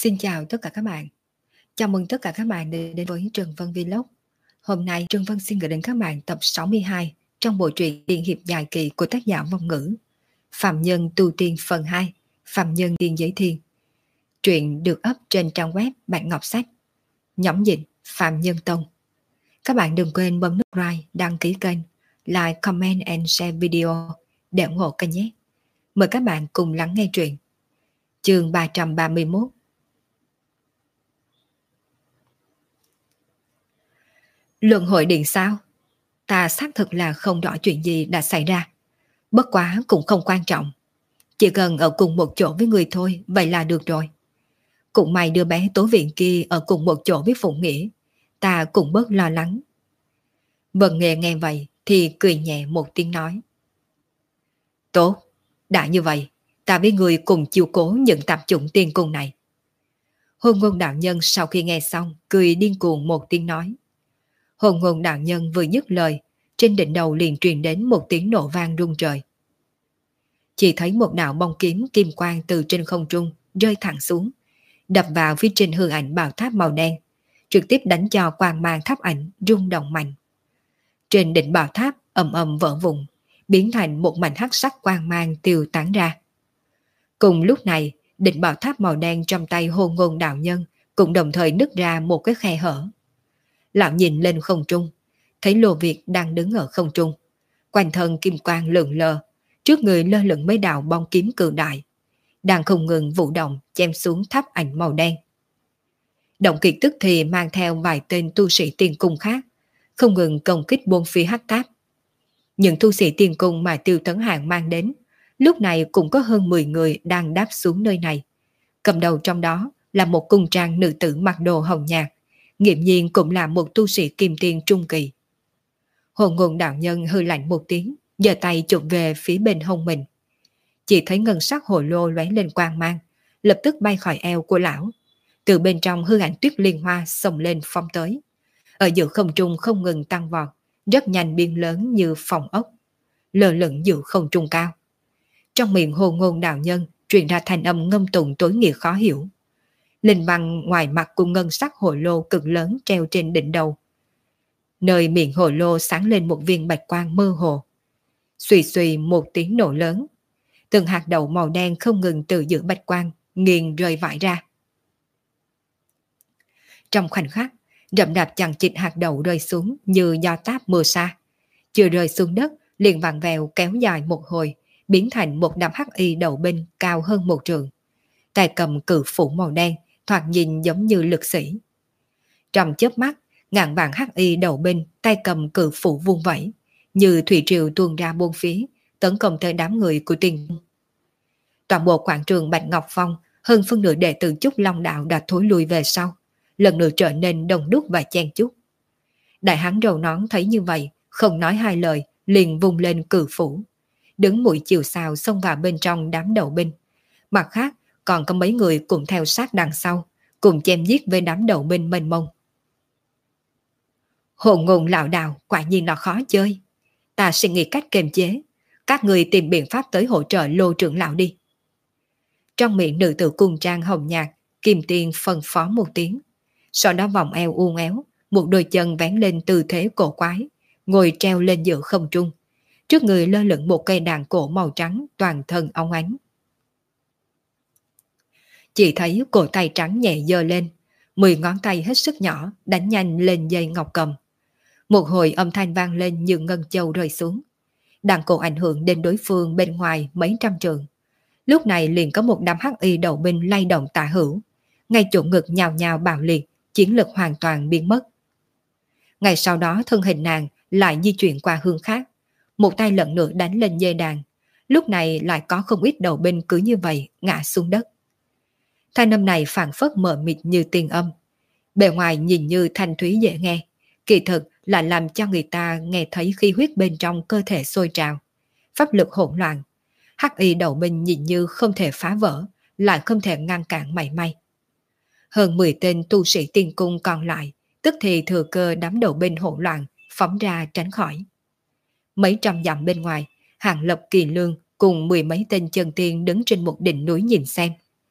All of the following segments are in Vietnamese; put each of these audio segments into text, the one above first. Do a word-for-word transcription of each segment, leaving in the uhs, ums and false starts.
Xin chào tất cả các bạn. Chào mừng tất cả các bạn đã đến với Trần Vân Vlog. Hôm nay Trần Vân xin gửi đến các bạn tập sáu mươi hai trong bộ truyện tiên hiệp dài kỳ của tác giả Vong Ngữ. Phạm Nhân Tu Tiên phần hai, Phạm Nhân Tiên Giới Thiên. Truyện được up trên trang web Bạn Ngọc Sách. Nhóm dịch Phạm Nhân Tông. Các bạn đừng quên bấm nút like, đăng ký kênh, like, comment and share video để ủng hộ kênh nhé. Mời các bạn cùng lắng nghe truyện. Chương ba trăm ba mươi mốt. Luận hội điện sao? Ta xác thực là không rõ chuyện gì đã xảy ra. Bất quá cũng không quan trọng. Chỉ cần ở cùng một chỗ với người thôi, vậy là được rồi. Cũng may đứa bé tố viện kia ở cùng một chỗ với Phụng Nghĩa. Ta cũng bớt lo lắng. Vân Nghề nghe vậy thì cười nhẹ một tiếng nói. Tốt, đã như vậy, ta với người cùng chiều cố những tạp chủng tiên cung này. Hôn Ngôn đạo nhân sau khi nghe xong cười điên cuồng một tiếng nói. Hồn Ngôn đạo nhân vừa dứt lời, trên đỉnh đầu liền truyền đến một tiếng nổ vang rung trời. Chỉ thấy một đạo bông kiếm kim quang từ trên không trung rơi thẳng xuống, đập vào phía trên hư ảnh bảo tháp màu đen, trực tiếp đánh cho quang mang tháp ảnh rung động mạnh. Trên đỉnh bảo tháp ầm ầm vỡ vụn, biến thành một mảnh hắc sắc quang mang tiêu tán ra. Cùng lúc này, đỉnh bảo tháp màu đen trong tay Hồn Ngôn đạo nhân cũng đồng thời nứt ra một cái khe hở. Lão nhìn lên không trung, thấy Lô Việt đang đứng ở không trung, quanh thân kim quang lượn lờ, trước người lơ lửng mấy đạo bông kiếm cự đại, đang không ngừng vũ động chém xuống tháp ảnh màu đen. Động kiệt tức thì mang theo vài tên tu sĩ tiên cung khác, không ngừng công kích bốn phía hắc tháp. Những tu sĩ tiên cung mà Tiêu Tấn Hàng mang đến, lúc này cũng có hơn mười người đang đáp xuống nơi này. Cầm đầu trong đó là một cung trang nữ tử mặc đồ hồng nhạt, nghiễm nhiên cũng là một tu sĩ kim tiên trung kỳ. Hồn Ngôn đạo nhân hư lạnh một tiếng, giơ tay chụp về phía bên hông mình. Chỉ thấy ngân sắc hồ lô lóe lên quang mang, lập tức bay khỏi eo của lão. Từ bên trong hư ảnh tuyết liên hoa xông lên phong tới. Ở giữa không trung không ngừng tăng vọt, rất nhanh biến lớn như phòng ốc, lơ lửng giữa không trung cao. Trong miệng Hồn Ngôn đạo nhân truyền ra thanh âm ngâm tụng tối nghĩa khó hiểu. Linh văn ngoài mặt của ngân sắc hồ lô cực lớn treo trên đỉnh đầu. Nơi miệng hồ lô sáng lên một viên bạch quang mơ hồ. Xùy xùy một tiếng nổ lớn. Từng hạt đậu màu đen không ngừng từ giữa bạch quang nghiền rơi vãi ra. Trong khoảnh khắc, rậm rạp chằng chịt hạt đậu rơi xuống như gió táp mưa sa. Chưa rơi xuống đất, liền vặn vẹo kéo dài một hồi, biến thành một đám hắc y đầu binh cao hơn một trượng. Tay cầm cự phủ màu đen, thoạt nhìn giống như lực sĩ. Trong chớp mắt, ngàn vạn hắc y đầu binh tay cầm cự phủ vung vẩy, như thủy triều tuôn ra bốn phía, tấn công tới đám người của Tiên Cung. Toàn bộ quảng trường Bạch Ngọc Phong, hơn phân nửa đệ tử Trúc Long Đạo đã thối lui về sau, lần nữa trở nên đông đúc và chen chúc. Đại hán râu nón thấy như vậy, không nói hai lời, liền vung lên cự phủ, đứng mũi chiều sao xông vào bên trong đám đầu binh. Mặt khác, còn có mấy người cùng theo sát đằng sau, cùng chém giết với đám đầu binh mênh mông. Hồn Ngôn lão đạo quả nhiên là khó chơi. Ta sẽ nghĩ cách kiềm chế. Các người tìm biện pháp tới hỗ trợ Lô trưởng lão đi. Trong miệng nữ tử cung trang hồng nhạt, Kim Tiên phân phó một tiếng. Sau đó vòng eo uốn éo, một đôi chân vén lên tư thế cổ quái, ngồi treo lên giữa không trung. Trước người lơ lửng một cây đàn cổ màu trắng toàn thân óng ánh. Chỉ thấy cổ tay trắng nhẹ giơ lên, mười ngón tay hết sức nhỏ đánh nhanh lên dây ngọc cầm. Một hồi âm thanh vang lên như ngân châu rơi xuống. Đàn cổ ảnh hưởng đến đối phương bên ngoài mấy trăm trượng. Lúc này liền có một đám hắc y đầu binh lay động tả hữu, ngay chỗ ngực nhào nhào bạo liệt, chiến lực hoàn toàn biến mất. Ngày sau đó thân hình nàng lại di chuyển qua hướng khác, một tay lần nữa đánh lên dây đàn. Lúc này lại có không ít đầu binh cứ như vậy ngã xuống đất. Thanh âm này phảng phất mờ mịt như tiên âm. Bề ngoài nhìn như thanh thúy dễ nghe, kỳ thực là làm cho người ta nghe thấy khí huyết bên trong cơ thể sôi trào, pháp lực hỗn loạn. Hắc y đầu binh nhìn như không thể phá vỡ, lại không thể ngăn cản mảy may. Hơn mười tên tu sĩ tiên cung còn lại, tức thì thừa cơ đám đầu binh hỗn loạn, phóng ra tránh khỏi. Mấy trăm dặm bên ngoài, Hàng Lập Kỳ Lương cùng mười mấy tên chân tiên đứng trên một đỉnh núi nhìn xem.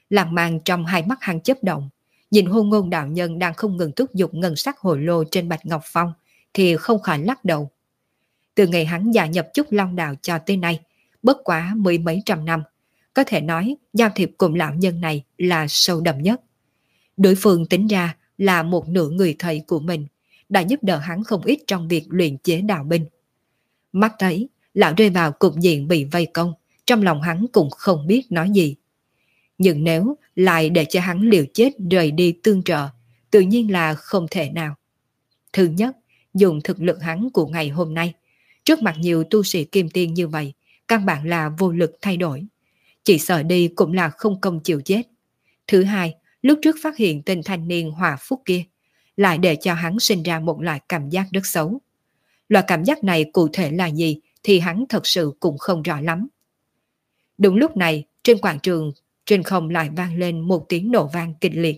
Làng mang trong hai mắt hắn chớp động, nhìn Hôn Ngôn đạo nhân đang không ngừng thúc giục ngân sắc hồ lô trên bạch ngọc phong, thì không khỏi lắc đầu. Từ ngày hắn gia nhập Trúc Long đạo cho tới nay, bất quá mười mấy trăm năm, có thể nói giao thiệp cùng lão nhân này là sâu đậm nhất. Đối phương tính ra là một nửa người thầy của mình, đã giúp đỡ hắn không ít trong việc luyện chế đạo binh. Mắt thấy lão rơi vào cục diện bị vây công, trong lòng hắn cũng không biết nói gì. Nhưng nếu lại để cho hắn liều chết rời đi tương trợ, tự nhiên là không thể nào. Thứ nhất, dùng thực lực hắn của ngày hôm nay, trước mặt nhiều tu sĩ kim tiên như vậy, căn bản là vô lực thay đổi. Chỉ sợ đi cũng là không công chịu chết. Thứ hai, lúc trước phát hiện tên thanh niên hòa phúc kia, lại để cho hắn sinh ra một loại cảm giác rất xấu. Loại cảm giác này cụ thể là gì thì hắn thật sự cũng không rõ lắm. Đúng lúc này, trên quảng trường, trên không lại vang lên một tiếng nổ vang kịch liệt.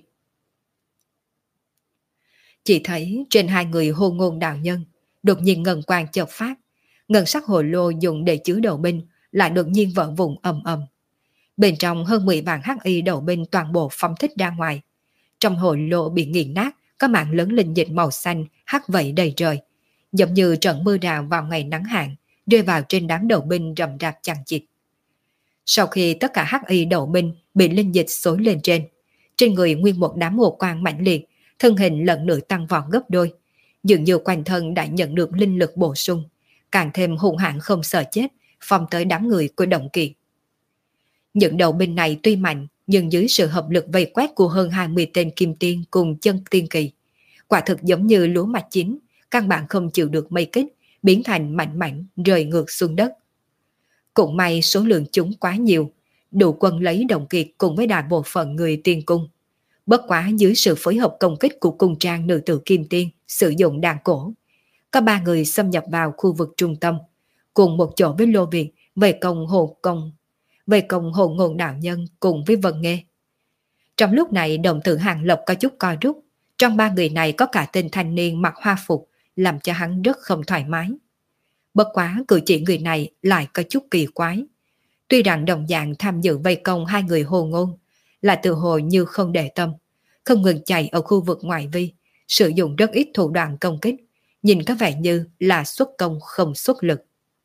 Chỉ thấy trên hai người Hôn Ngôn đạo nhân, đột nhiên ngân quang chợt phát, ngân sắc hồ lô dùng để chứa đầu binh lại đột nhiên vỡ vụn ầm ầm. Bên trong hơn mười vạn hắc y đầu binh toàn bộ phóng thích ra ngoài. Trong hồ lô bị nghiền nát, có mảng lớn linh dịch màu xanh hắc vẩy đầy trời, giống như trận mưa rào vào ngày nắng hạn, rơi vào trên đám đầu binh rầm rạp chằng chịt. Sau khi tất cả hắc y đầu binh bị linh dịch xối lên trên, trên người nguyên một đám hồ quang mãnh liệt, thân hình lần nữa tăng vọt gấp đôi, dường như quanh thân đã nhận được linh lực bổ sung, càng thêm hung hãn không sợ chết, phong tới đám người của Động Kiệt. Những đầu binh này tuy mạnh, nhưng dưới sự hợp lực vây quét của hơn hai mươi tên kim tiên cùng chân tiên kỳ, quả thực giống như lúa mạch chín, căn bản không chịu được mây kích, biến thành mảnh mảnh rơi ngược xuống đất. Cũng may số lượng chúng quá nhiều, đủ quân lấy Động Kiệt cùng với đại bộ phận người tiên cung. Bất quá dưới sự phối hợp công kích của cung trang nữ tử kim tiên sử dụng đàn cổ, có ba người xâm nhập vào khu vực trung tâm, cùng một chỗ với Lô Việt về công Hồ Công, về công Hồ Ngôn đạo nhân cùng với Vân Nghê. Trong lúc này đồng tử Hàng Lập có chút co rút, trong ba người này có cả tên thanh niên mặc hoa phục, làm cho hắn rất không thoải mái. Bất quá cử chỉ người này lại có chút kỳ quái. Tuy rằng đồng dạng tham dự vây công hai người Hồ Ngôn, là tự hồ như không để tâm, không ngừng chạy ở khu vực ngoại vi, sử dụng rất ít thủ đoạn công kích, nhìn có vẻ như là xuất công không xuất lực.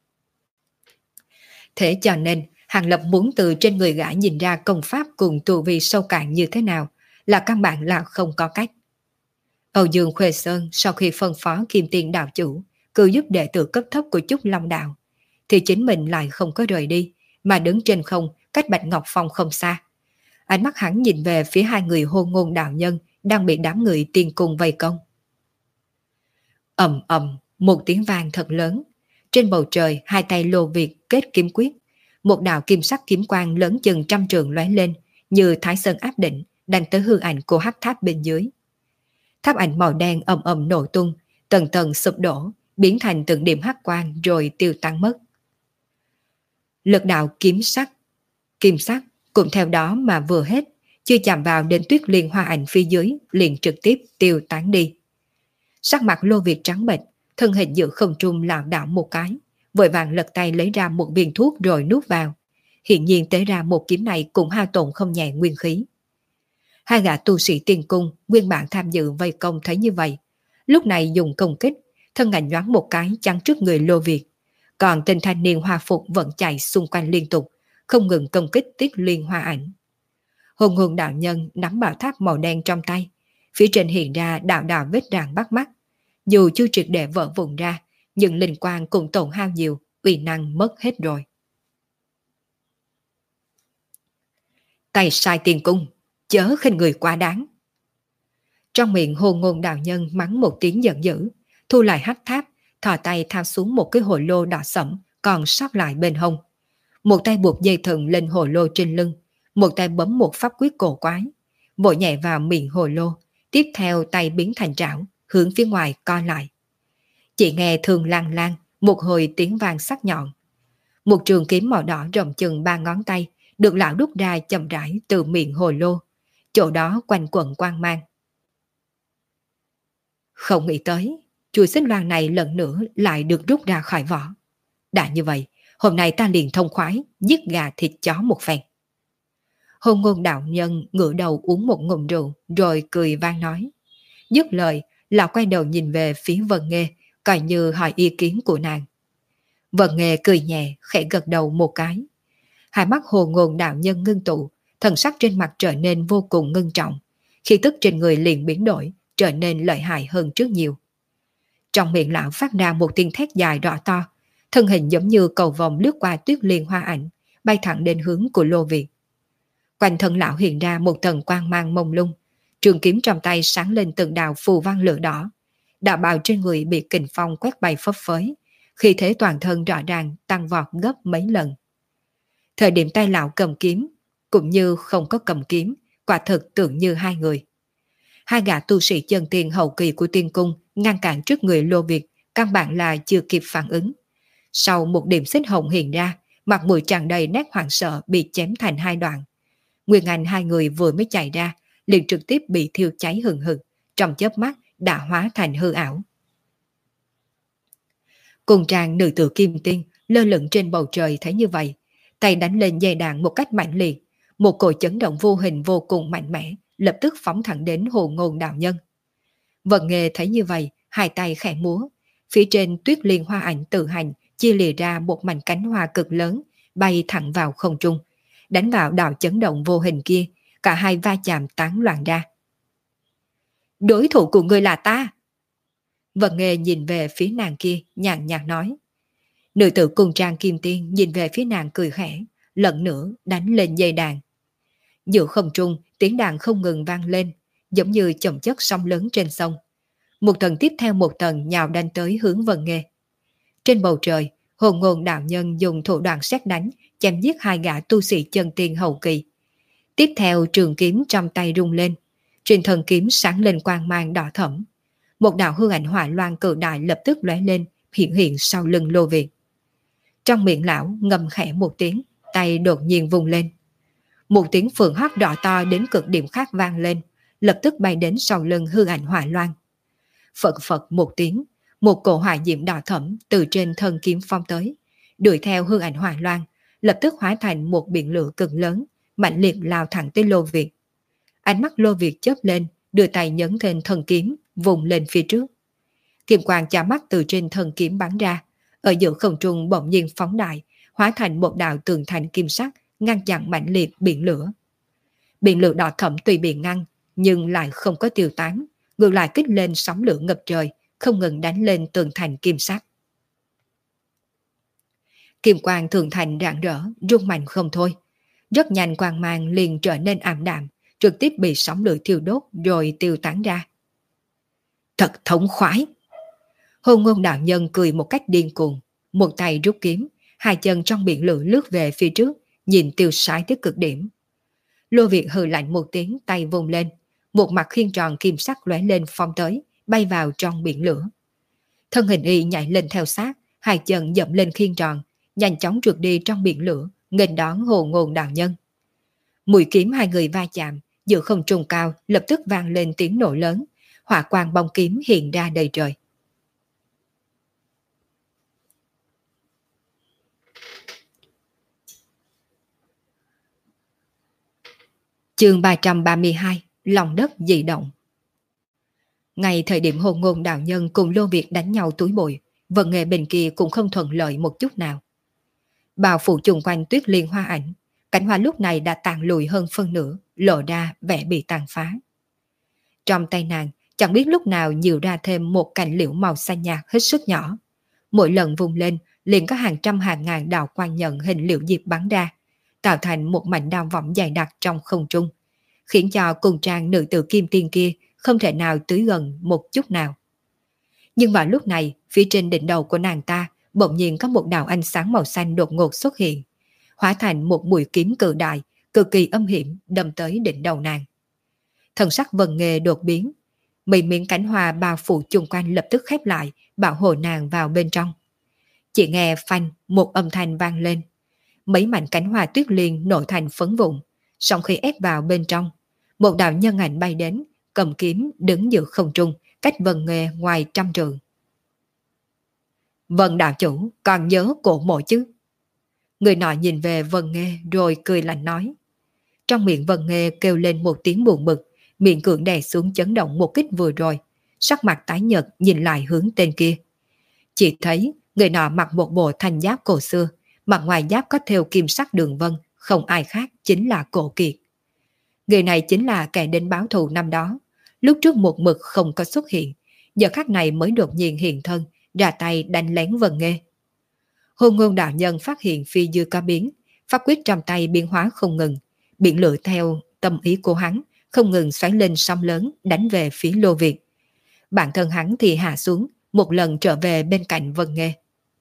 Thế cho nên, Hàng Lập muốn từ trên người gã nhìn ra công pháp cùng tu vi sâu cạn như thế nào, là căn bản là không có cách. Âu Dương Khuê Sơn sau khi phân phó Kim Tiên đạo chủ cứ giúp đệ tử cấp thấp của Trúc Long đạo, thì chính mình lại không có rời đi, mà đứng trên không cách Bạch Ngọc Phong không xa. Ánh mắt hắn nhìn về phía hai người Hôn Ngôn đạo nhân đang bị đám người tiên cung vây công. Ầm ầm, một tiếng vang thật lớn. Trên bầu trời hai tay Lô Việt kết kiếm quyết, một đạo kim sắc kiếm quang lớn chừng trăm trường lóe lên, như Thái Sơn áp định, đánh tới hư ảnh của hắc tháp bên dưới. Tháp ảnh màu đen ầm ầm nổ tung, tầng tầng sụp đổ, biến thành từng điểm hắc quang rồi tiêu tan mất. Lực đạo kiếm sắc, kim sắc cũng theo đó mà vừa hết, chưa chạm vào đến Tuyết Liên hoa ảnh phía dưới, liền trực tiếp tiêu tán đi. Sắc mặt Lô Việt trắng bệch, thân hình giữa không trung lảo đảo một cái, vội vàng lật tay lấy ra một viên thuốc rồi nuốt vào. Hiện nhiên tế ra một kiếm này cũng hao tổn không nhẹ nguyên khí. Hai gã tu sĩ tiên cung nguyên bản tham dự vây công thấy như vậy, lúc này dùng công kích, thân ảnh nhoáng một cái chắn trước người Lô Việt, còn tên thanh niên hoa phục vẫn chạy xung quanh liên tục, không ngừng công kích Tuyết Liên hoa ảnh. Hồn Hồn đạo nhân nắm bảo tháp màu đen trong tay, phía trên hiện ra đạo đạo vết rạn bắt mắt, dù chưa triệt để vỡ vụn ra, nhưng linh quang cũng tổn hao nhiều, uy năng mất hết rồi. Tay sai tiền cung, chớ khinh người quá đáng. Trong miệng Hồn Ngôn đạo nhân mắng một tiếng giận dữ, thu lại hắc tháp, thò tay thao xuống một cái hồ lô đỏ sẫm còn sót lại bên hông. Một tay buộc dây thừng lên hồ lô trên lưng, một tay bấm một pháp quyết cổ quái, vội nhẹ vào miệng hồ lô, tiếp theo tay biến thành trảo, hướng phía ngoài co lại. Chỉ nghe thường lang lang, một hồi tiếng vang sắc nhọn. Một trường kiếm màu đỏ rộng chừng ba ngón tay, được lão đút ra chậm rãi từ miệng hồ lô, chỗ đó quanh quẩn quang mang. Không nghĩ tới, chuôi xích loan này lần nữa lại được rút ra khỏi vỏ. Đã như vậy, hôm nay ta liền thông khoái, giết gà thịt chó một phen. Hôn ngôn đạo nhân ngửa đầu uống một ngụm rượu rồi cười vang nói. Dứt lời, lão quay đầu nhìn về phía Vân Nghê, coi như hỏi ý kiến của nàng. Vân Nghê cười nhẹ, khẽ gật đầu một cái. Hai mắt hồ ngôn đạo nhân ngưng tụ, thần sắc trên mặt trở nên vô cùng ngưng trọng. Khí tức trên người liền biến đổi, trở nên lợi hại hơn trước nhiều. Trong miệng lão phát ra một tiếng thét dài rõ to, thân hình giống như cầu vồng lướt qua tuyết liên hoa ảnh, bay thẳng đến hướng của Lô Việt. Quanh thân lão hiện ra một tầng quang mang mông lung, trường kiếm trong tay sáng lên từng đạo phù văn lửa đỏ. Đạo bào trên người bị kình phong quét bay phấp phới, khí thế toàn thân rõ ràng tăng vọt gấp mấy lần. Thời điểm tay lão cầm kiếm, cũng như không có cầm kiếm, quả thực tưởng như hai người. Hai gã tu sĩ chân tiên hậu kỳ của tiên cung ngăn cản trước người Lô Việt, căn bản là chưa kịp phản ứng. Sau một điểm xích hồng hiện ra, mặt mũi tràn đầy nét hoảng sợ bị chém thành hai đoạn. Nguyên Anh hai người vừa mới chạy ra, liền trực tiếp bị thiêu cháy hừng hực, trong chớp mắt đã hóa thành hư ảo. Cùng trang nữ tử kim tiên lơ lửng trên bầu trời thấy như vậy, tay đánh lên dây đàn một cách mạnh liệt, một cỗ chấn động vô hình vô cùng mạnh mẽ, lập tức phóng thẳng đến Hồ Ngôn đạo nhân. Vân Nghê thấy như vậy, hai tay khẽ múa, phía trên tuyết liên hoa ảnh tự hành chia lìa ra một mảnh cánh hoa cực lớn, bay thẳng vào không trung, đánh vào đạo chấn động vô hình kia, cả hai va chạm tán loạn ra. Đối thủ của ngươi là ta. Vân Nghê nhìn về phía nàng kia, nhàn nhạt nói. Nữ tử cùng trang kim tiên nhìn về phía nàng cười khẽ, lần nữa đánh lên dây đàn. Giữa không trung, tiếng đàn không ngừng vang lên, giống như chồng chất sóng lớn trên sông. Một tầng tiếp theo một tầng nhào đánh tới hướng Vân Nghê. Trên bầu trời, Hồn Ngôn đạo nhân dùng thủ đoạn sét đánh, chém giết hai gã tu sĩ chân tiên hậu kỳ. Tiếp theo trường kiếm trong tay rung lên, trên thân kiếm sáng lên quang mang đỏ thẫm. Một đạo hư ảnh hỏa loan cự đại lập tức lóe lên, hiện hiện sau lưng Lô Việt. Trong miệng lão ngầm khẽ một tiếng, tay đột nhiên vùng lên. Một tiếng phượng hót đỏ to đến cực điểm khác vang lên, lập tức bay đến sau lưng hư ảnh hỏa loan. Phật phật một tiếng, một cổ hỏa diệm đỏ thẫm từ trên thân kiếm phong tới, đuổi theo hư ảnh hỏa loan, lập tức hóa thành một biển lửa cực lớn, mạnh liệt lao thẳng tới Lô Việt. Ánh mắt Lô Việt chớp lên, đưa tay nhấn lên thân kiếm, vùng lên phía trước. Kim quang chạm mắt từ trên thân kiếm bắn ra, ở giữa không trung bỗng nhiên phóng đại, hóa thành một đạo tường thành kim sắc, ngăn chặn mạnh liệt biển lửa. Biển lửa đỏ thẫm tuy bị ngăn, nhưng lại không có tiêu tán, ngược lại kích lên sóng lửa ngập trời, không ngừng đánh lên tường thành kim sắc. Kim quang tường thành rạng rỡ, rung mạnh không thôi. Rất nhanh quang mang liền trở nên ảm đạm, trực tiếp bị sóng lửa thiêu đốt rồi tiêu tán ra. Thật thống khoái! Hồn Ngôn đạo nhân cười một cách điên cuồng, một tay rút kiếm, hai chân trong biển lửa lướt về phía trước, nhìn tiêu sái tới cực điểm. Lô Việt hừ lạnh một tiếng, tay vùng lên, một mặt khiên tròn kim sắc lóe lên phong tới, bay vào trong biển lửa. Thân hình y nhảy lên theo sát, hai chân dậm lên khiên tròn, nhanh chóng trượt đi trong biển lửa, nghênh đón Hồ Ngôn đạo nhân. Mũi kiếm hai người va chạm, giữa không trung cao lập tức vang lên tiếng nổ lớn, hỏa quang bóng kiếm hiện ra đầy trời. Chương ba trăm ba mươi hai, lòng đất dị động. Ngay thời điểm Hồn Ngôn đạo nhân cùng Lô Việt đánh nhau túi bụi, vận nghệ bên kia cũng không thuận lợi một chút nào. Bao phủ chung quanh tuyết liên hoa ảnh, cảnh hoa lúc này đã tàn lùi hơn phân nửa, lộ ra vẻ bị tàn phá. Trong tay nàng, chẳng biết lúc nào nhiều ra thêm một cành liễu màu xanh nhạt hết sức nhỏ. Mỗi lần vùng lên, liền có hàng trăm hàng ngàn đạo quang nhận hình liễu diệp bắn ra, tạo thành một mảnh đao võng dày đặc trong không trung, khiến cho cùng trang nữ tử kim tiên kia không thể nào tới gần một chút nào. Nhưng vào lúc này, phía trên đỉnh đầu của nàng ta bỗng nhiên có một đạo ánh sáng màu xanh đột ngột xuất hiện, hóa thành một mũi kiếm cự đại, cực kỳ âm hiểm đâm tới đỉnh đầu nàng. Thần sắc Vân Nghê đột biến, mấy miếng cánh hoa bao phủ chung quanh lập tức khép lại, bảo hộ nàng vào bên trong. Chỉ nghe phanh một âm thanh vang lên, mấy mảnh cánh hoa tuyết liên nổi thành phấn vụn, sau khi ép vào bên trong, một đạo nhân ảnh bay đến, cầm kiếm đứng giữa không trung, cách Vân Nghê ngoài trăm trượng. Vân đạo chủ, còn nhớ cổ mộ chứ? Người nọ nhìn về Vân Nghê rồi cười lạnh nói. Trong miệng Vân Nghê kêu lên một tiếng buồn bực, miệng cưỡng đè xuống chấn động một kích vừa rồi, sắc mặt tái nhợt nhìn lại hướng tên kia. Chỉ thấy người nọ mặc một bộ thanh giáp cổ xưa, mặt ngoài giáp có thêu kim sắc đường vân, không ai khác chính là Cổ Kiệt. Người này chính là kẻ đến báo thù năm đó, lúc trước một mực không có xuất hiện, giờ khắc này mới đột nhiên hiện thân, ra tay đánh lén Vân Nghê. Hôn Ngôn đạo nhân phát hiện phi dư có biến, pháp quyết trong tay biến hóa không ngừng, biển lửa theo tâm ý của hắn, không ngừng xoáy lên sóng lớn đánh về phía Lô Việt. Bản thân hắn thì hạ xuống, một lần trở về bên cạnh Vân Nghê.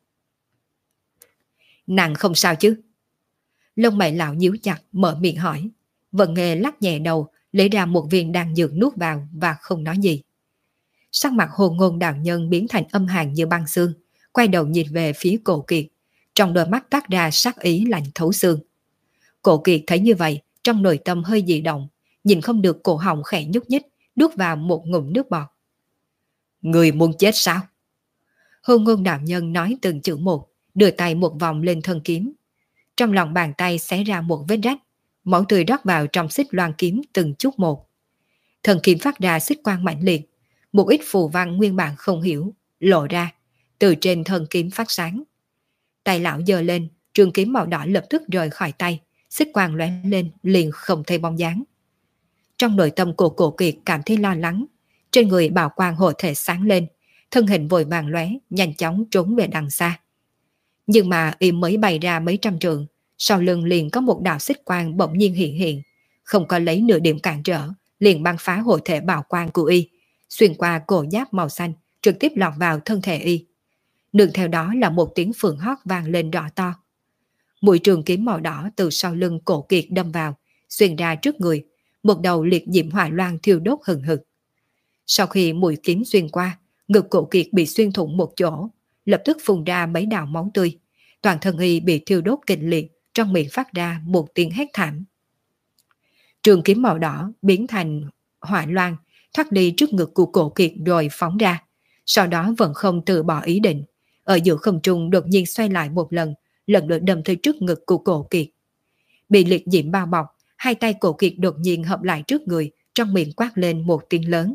Nàng không sao chứ? Lông mày lão nhíu chặt mở miệng hỏi. Vân Nghê lắc nhẹ đầu, lấy ra một viên đan dược nuốt vào và không nói gì. Sắc mặt Hồn Ngôn đạo nhân biến thành âm hàn như băng xương, quay đầu nhìn về phía Cổ Kiệt, trong đôi mắt toát ra sắc ý lạnh thấu xương. Cổ Kiệt thấy như vậy, trong nội tâm hơi dị động, nhìn không được cổ họng khẽ nhúc nhích, nuốt vào một ngụm nước bọt. Người muốn chết sao? Hồn Ngôn đạo nhân nói từng chữ một, đưa tay một vòng lên thân kiếm. Trong lòng bàn tay xé ra một vết rách, máu tươi rót vào trong xích loan kiếm từng chút một. Thần kiếm phát ra xích quang mạnh liệt, một ít phù văn nguyên bản không hiểu lộ ra, từ trên thân kiếm phát sáng. Tay lão giơ lên, trường kiếm màu đỏ lập tức rời khỏi tay, xích quang lóe lên liền không thấy bóng dáng. Trong nội tâm của Cổ Kiệt cảm thấy lo lắng, trên người bảo quang hộ thể sáng lên, thân hình vội vàng lóe, nhanh chóng trốn về đằng xa. Nhưng mà y mới bay ra mấy trăm trượng, sau lưng liền có một đạo xích quang bỗng nhiên hiện hiện, không có lấy nửa điểm cản trở, liền băng phá hộ thể bảo quang của y, xuyên qua cổ giáp màu xanh, trực tiếp lọt vào thân thể y. Nương theo đó là một tiếng phượng hót vang lên rõ to. Mũi trường kiếm màu đỏ từ sau lưng Cổ Kiệt đâm vào, xuyên ra trước người, một đầu liệt diễm hỏa loan thiêu đốt hừng hực. Sau khi mũi kiếm xuyên qua, ngực Cổ Kiệt bị xuyên thủng một chỗ, lập tức phun ra mấy đạo máu tươi, toàn thân y bị thiêu đốt kịch liệt, trong miệng phát ra một tiếng hét thảm. Trường kiếm màu đỏ biến thành hỏa loan, thoát đi trước ngực của Cổ Kiệt rồi phóng ra, sau đó vẫn không từ bỏ ý định, ở giữa không trung đột nhiên xoay lại một lần, lần lượt đâm tới trước ngực của Cổ Kiệt. Bị liệt diễm bao bọc, hai tay Cổ Kiệt đột nhiên hợp lại trước người, trong miệng quát lên một tiếng lớn.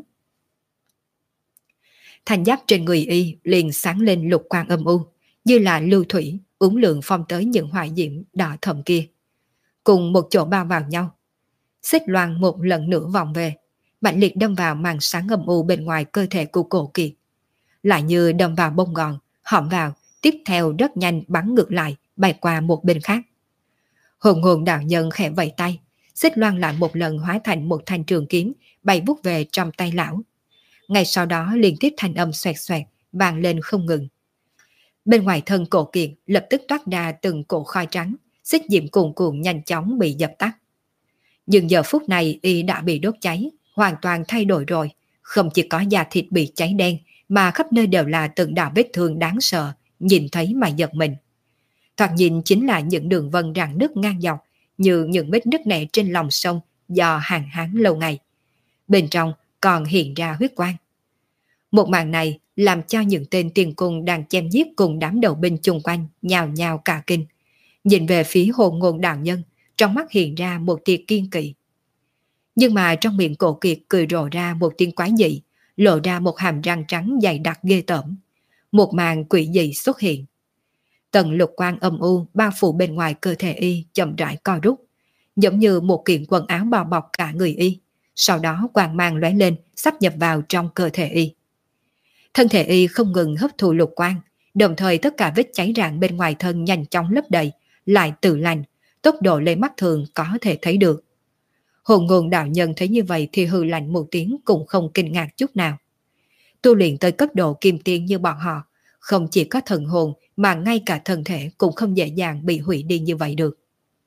Thành giáp trên người y liền sáng lên lục quang âm u, như là lưu thủy, uốn lượn phong tới những hỏa diễm đỏ thẫm kia, cùng một chỗ bao vào nhau. Xích loan một lần nữa vòng về, mạnh liệt đâm vào màn sáng âm u bên ngoài cơ thể của Cổ Kiệt, lại như đâm vào bông gòn, hõm vào, tiếp theo rất nhanh bắn ngược lại, bay qua một bên khác. Hồn Ngôn đạo nhân khẽ vẫy tay, xích loan lại một lần hóa thành một thanh trường kiếm, bay vút về trong tay lão. Ngay sau đó liên tiếp thanh âm xoẹt xoẹt vang lên không ngừng. Bên ngoài thân Cổ Kiệt lập tức toát ra từng cổ khói trắng, xích diễm cuồn cuộn nhanh chóng bị dập tắt. Nhưng giờ phút này y đã bị đốt cháy, hoàn toàn thay đổi rồi, không chỉ có da thịt bị cháy đen, mà khắp nơi đều là từng đạo vết thương đáng sợ, nhìn thấy mà giật mình. Thoạt nhìn chính là những đường vân rạn nứt ngang dọc, như những vết nứt nẻ trên lòng sông do hạn hán lâu ngày. Bên trong còn hiện ra huyết quang. Một màn này làm cho những tên tiền cung đang chém giết cùng đám đầu binh chung quanh nhào nhào cả kinh. Nhìn về phía Hồn Ngôn đạo nhân, trong mắt hiện ra một tia kiên kỵ. Nhưng mà trong miệng Cổ Kiệt cười rộ ra một tiếng quái dị, lộ ra một hàm răng trắng dày đặc ghê tởm. Một màn quỷ dị xuất hiện. Tầng lục quang âm u bao phủ bên ngoài cơ thể y chậm rãi co rút, giống như một kiện quần áo bao bọc cả người y. Sau đó quang mang lóe lên, sắp nhập vào trong cơ thể y. Thân thể y không ngừng hấp thụ lục quang, đồng thời tất cả vết cháy rạn bên ngoài thân nhanh chóng lấp đầy, lại tự lành, tốc độ lấy mắt thường có thể thấy được. Hồn Ngôn đạo nhân thấy như vậy thì hừ lạnh một tiếng, cũng không kinh ngạc chút nào. Tu luyện tới cấp độ kim tiên như bọn họ, không chỉ có thần hồn mà ngay cả thân thể cũng không dễ dàng bị hủy đi như vậy được.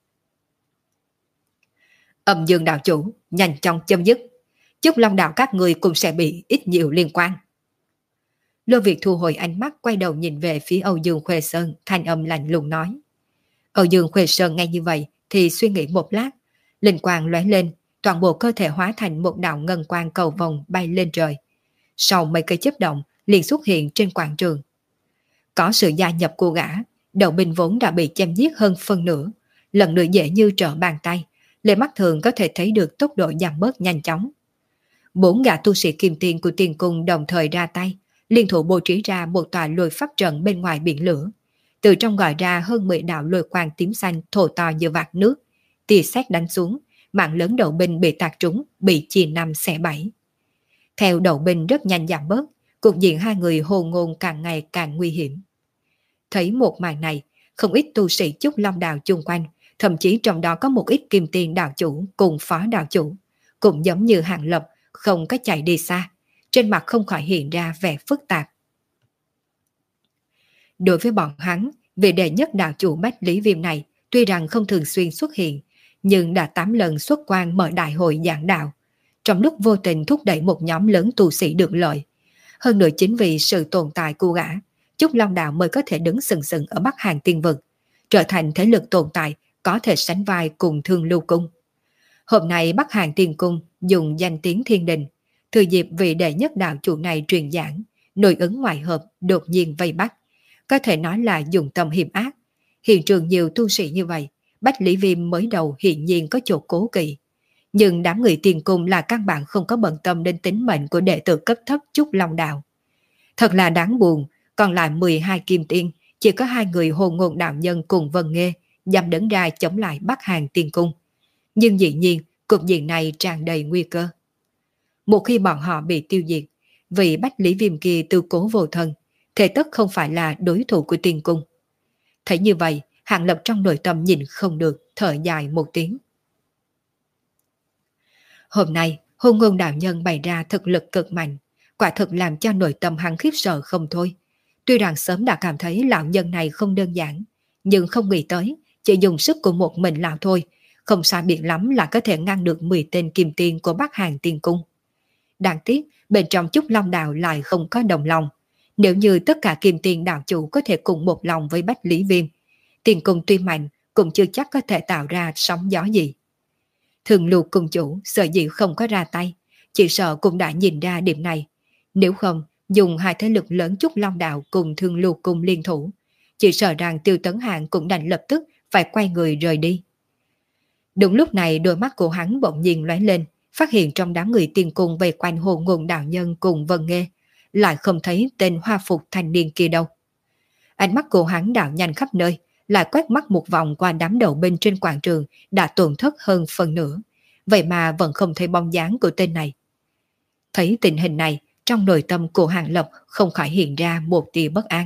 Âm Dương đạo chủ, nhanh chóng chấm dứt, chúc Long đạo các người cũng sẽ bị ít nhiều liên quan. Lô Việt thu hồi ánh mắt, quay đầu nhìn về phía Âu Dương Khuê Sơn, thanh âm lạnh lùng nói. Âu Dương Khuê Sơn nghe như vậy thì suy nghĩ một lát, linh quang lóe lên, toàn bộ cơ thể hóa thành một đạo ngân quang cầu vồng bay lên trời. Sau mấy cây chớp động liền xuất hiện trên quảng trường. Có sự gia nhập của gã, đầu binh vốn đã bị chém giết hơn phân nửa, lần nữa dễ như trở bàn tay, Lệ mắt thường có thể thấy được tốc độ giảm bớt nhanh chóng. Bốn gã tu sĩ kim tiên của tiền cung đồng thời ra tay, liên thủ bố trí ra một tòa lôi pháp trận bên ngoài biển lửa. Từ trong gọi ra hơn mười đạo lôi quang tím xanh thô to như vạt nước, tia sét đánh xuống, mạng lớn đầu binh bị tạc trúng, bị chia năm xẻ bảy. Theo đầu binh rất nhanh giảm bớt, cục diện hai người hồ ngôn càng ngày càng nguy hiểm. Thấy một màn này, không ít tu sĩ Chúc Long Đạo chung quanh, thậm chí trong đó có một ít kim tiền đạo chủ cùng phó đạo chủ, cũng giống như Hàng Lập, không có chạy đi xa, trên mặt không khỏi hiện ra vẻ phức tạp. Đối với bọn hắn, vị đệ nhất đạo chủ Bách Lý Viêm này tuy rằng không thường xuyên xuất hiện, nhưng đã tám lần xuất quan mở đại hội giảng đạo, trong lúc vô tình thúc đẩy một nhóm lớn tu sĩ được lợi. Hơn nữa chính vì sự tồn tại của gã, Chúc Long Đạo mới có thể đứng sừng sừng ở Bắc Hàng Tiên Vực, trở thành thế lực tồn tại có thể sánh vai cùng Thương Lưu Cung. Hôm nay Bắc Hàng Tiên Cung dùng danh tiếng thiên đình, thừa dịp vị đệ nhất đạo chủ này truyền giảng, nội ứng ngoại hợp đột nhiên vây bắt, có thể nói là dùng tâm hiểm ác. Hiện trường nhiều tu sĩ như vậy, Bách Lý Viêm mới đầu hiện nhiên có chỗ cố kỵ. Nhưng đám người tiền cung là căn bản không có bận tâm đến tính mệnh của đệ tử cấp thấp Chúc Long Đạo. Thật là đáng buồn, còn lại mười hai kim tiên, chỉ có hai người Hồ Ngôn đạo nhân cùng Vân Nghê dám đứng ra chống lại Bắc Hàng Tiên Cung. Nhưng dĩ nhiên, cục diện này tràn đầy nguy cơ. Một khi bọn họ bị tiêu diệt, vị Bách Lý Viêm kia tư cố vô thân, thế tất không phải là đối thủ của Tiên Cung. Thấy như vậy, Hàng Lập trong nội tâm nhìn không được, thở dài một tiếng. Hôm nay, Hôn Ngôn đạo nhân bày ra thực lực cực mạnh, quả thực làm cho nội tâm hắn khiếp sợ không thôi. Tuy rằng sớm đã cảm thấy lão nhân này không đơn giản, nhưng không nghĩ tới, chỉ dùng sức của một mình lão thôi, không sai biệt lắm là có thể ngăn được mười tên kim tiên của Bắc Hàng Tiên Cung. Đáng tiếc, bên trong Chúc Long Đạo lại không có đồng lòng. Nếu như tất cả kim tiên đạo chủ có thể cùng một lòng với Bách Lý Viêm, Tiên Cung tuy mạnh cũng chưa chắc có thể tạo ra sóng gió gì. Thường Lưu Cung chủ sợ dĩ không có ra tay, chỉ sợ cũng đã nhìn ra điểm này. Nếu không, dùng hai thế lực lớn Chúc Long Đạo cùng Thương Lưu Cung liên thủ, chỉ sợ rằng Tiêu Tấn Hạng cũng đành lập tức phải quay người rời đi. Đúng lúc này đôi mắt của hắn bỗng nhiên lóe lên, phát hiện trong đám người Tiên Cung vây quanh Hồ Ngôn đạo nhân cùng Vân Nghê, lại không thấy tên hoa phục thanh niên kia đâu. Ánh mắt của hắn đảo nhanh khắp nơi, lại quét mắt một vòng qua đám đầu binh trên quảng trường đã tổn thất hơn phần nửa, vậy mà vẫn không thấy bóng dáng của tên này. Thấy tình hình này, trong nội tâm của Hàng Lập không khỏi hiện ra một tia bất an.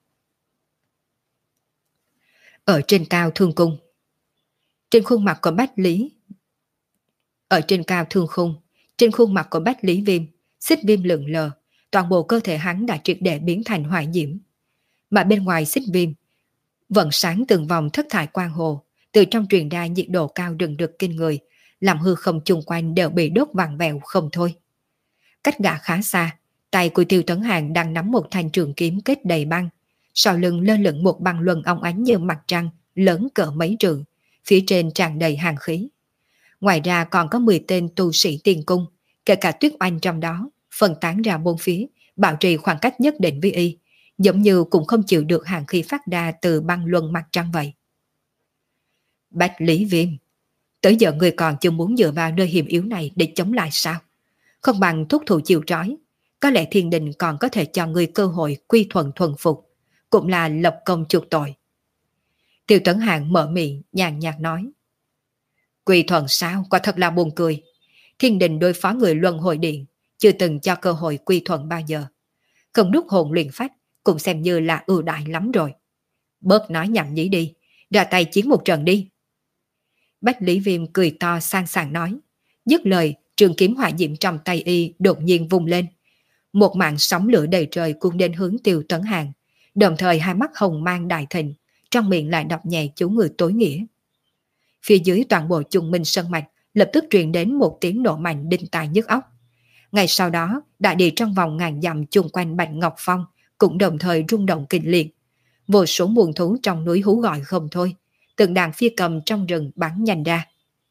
Ở trên cao thương cung, trên khuôn mặt của Bách Lý Ở trên cao thương khung, trên khuôn mặt của Bách Lý Viêm, xích viêm lượn lờ, toàn bộ cơ thể hắn đã triệt để biến thành hỏa diễm. Mà bên ngoài xích viêm, vận sáng từng vòng thất thải quang hồ, từ trong truyền ra nhiệt độ cao rừng rực kinh người, làm hư không chung quanh đều bị đốt vàng vẹo không thôi. Cách gã khá xa, tay của Tiêu Tấn Hạng đang nắm một thanh trường kiếm kết đầy băng, sau lưng lơ lửng một băng luân óng ánh như mặt trăng, lớn cỡ mấy trượng, phía trên tràn đầy hàn khí. Ngoài ra còn có mười tên tu sĩ Tiên Cung, kể cả Tuyết Oanh trong đó, phân tán ra bốn phía, bảo trì khoảng cách nhất định với y, giống như cũng không chịu được hàn khí phát ra từ băng luân mặt trăng vậy. Bách Lý Viêm, tới giờ người còn chưa muốn dựa vào nơi hiểm yếu này để chống lại sao? Không bằng thúc thủ chịu trói, có lẽ thiên đình còn có thể cho người cơ hội quy thuận thuần phục, cũng là lập công chuộc tội. Tiêu Tấn Hạng mở miệng nhàn nhạt nói. Quy thuận sao? Quả thật là buồn cười. Thiên đình đối phó người luân hồi điện, chưa từng cho cơ hội quy thuận bao giờ. Không đúc hồn luyện phách cũng xem như là ưu đại lắm rồi. Bớt nói nhảm nhí đi, ra tay chiến một trận đi. Bách Lý Viêm cười to sang sảng nói. Dứt lời, trường kiếm hỏa diễm trong tay y đột nhiên vung lên. Một mạng sóng lửa đầy trời cuốn đến hướng Tiêu Tấn Hạng, đồng thời hai mắt hồng mang đại thịnh, trong miệng lại đọc nhẹ chú ngữ tối nghĩa. Phía dưới toàn bộ Trung Minh Sơn Mạch lập tức truyền đến một tiếng nổ mạnh đinh tai nhức óc. Ngay sau đó, đại địa trong vòng ngàn dặm chung quanh Bạch Ngọc Phong cũng đồng thời rung động kịch liệt. Vô số muôn thú trong núi hú gọi không thôi, từng đàn phi cầm trong rừng bắn nhanh ra.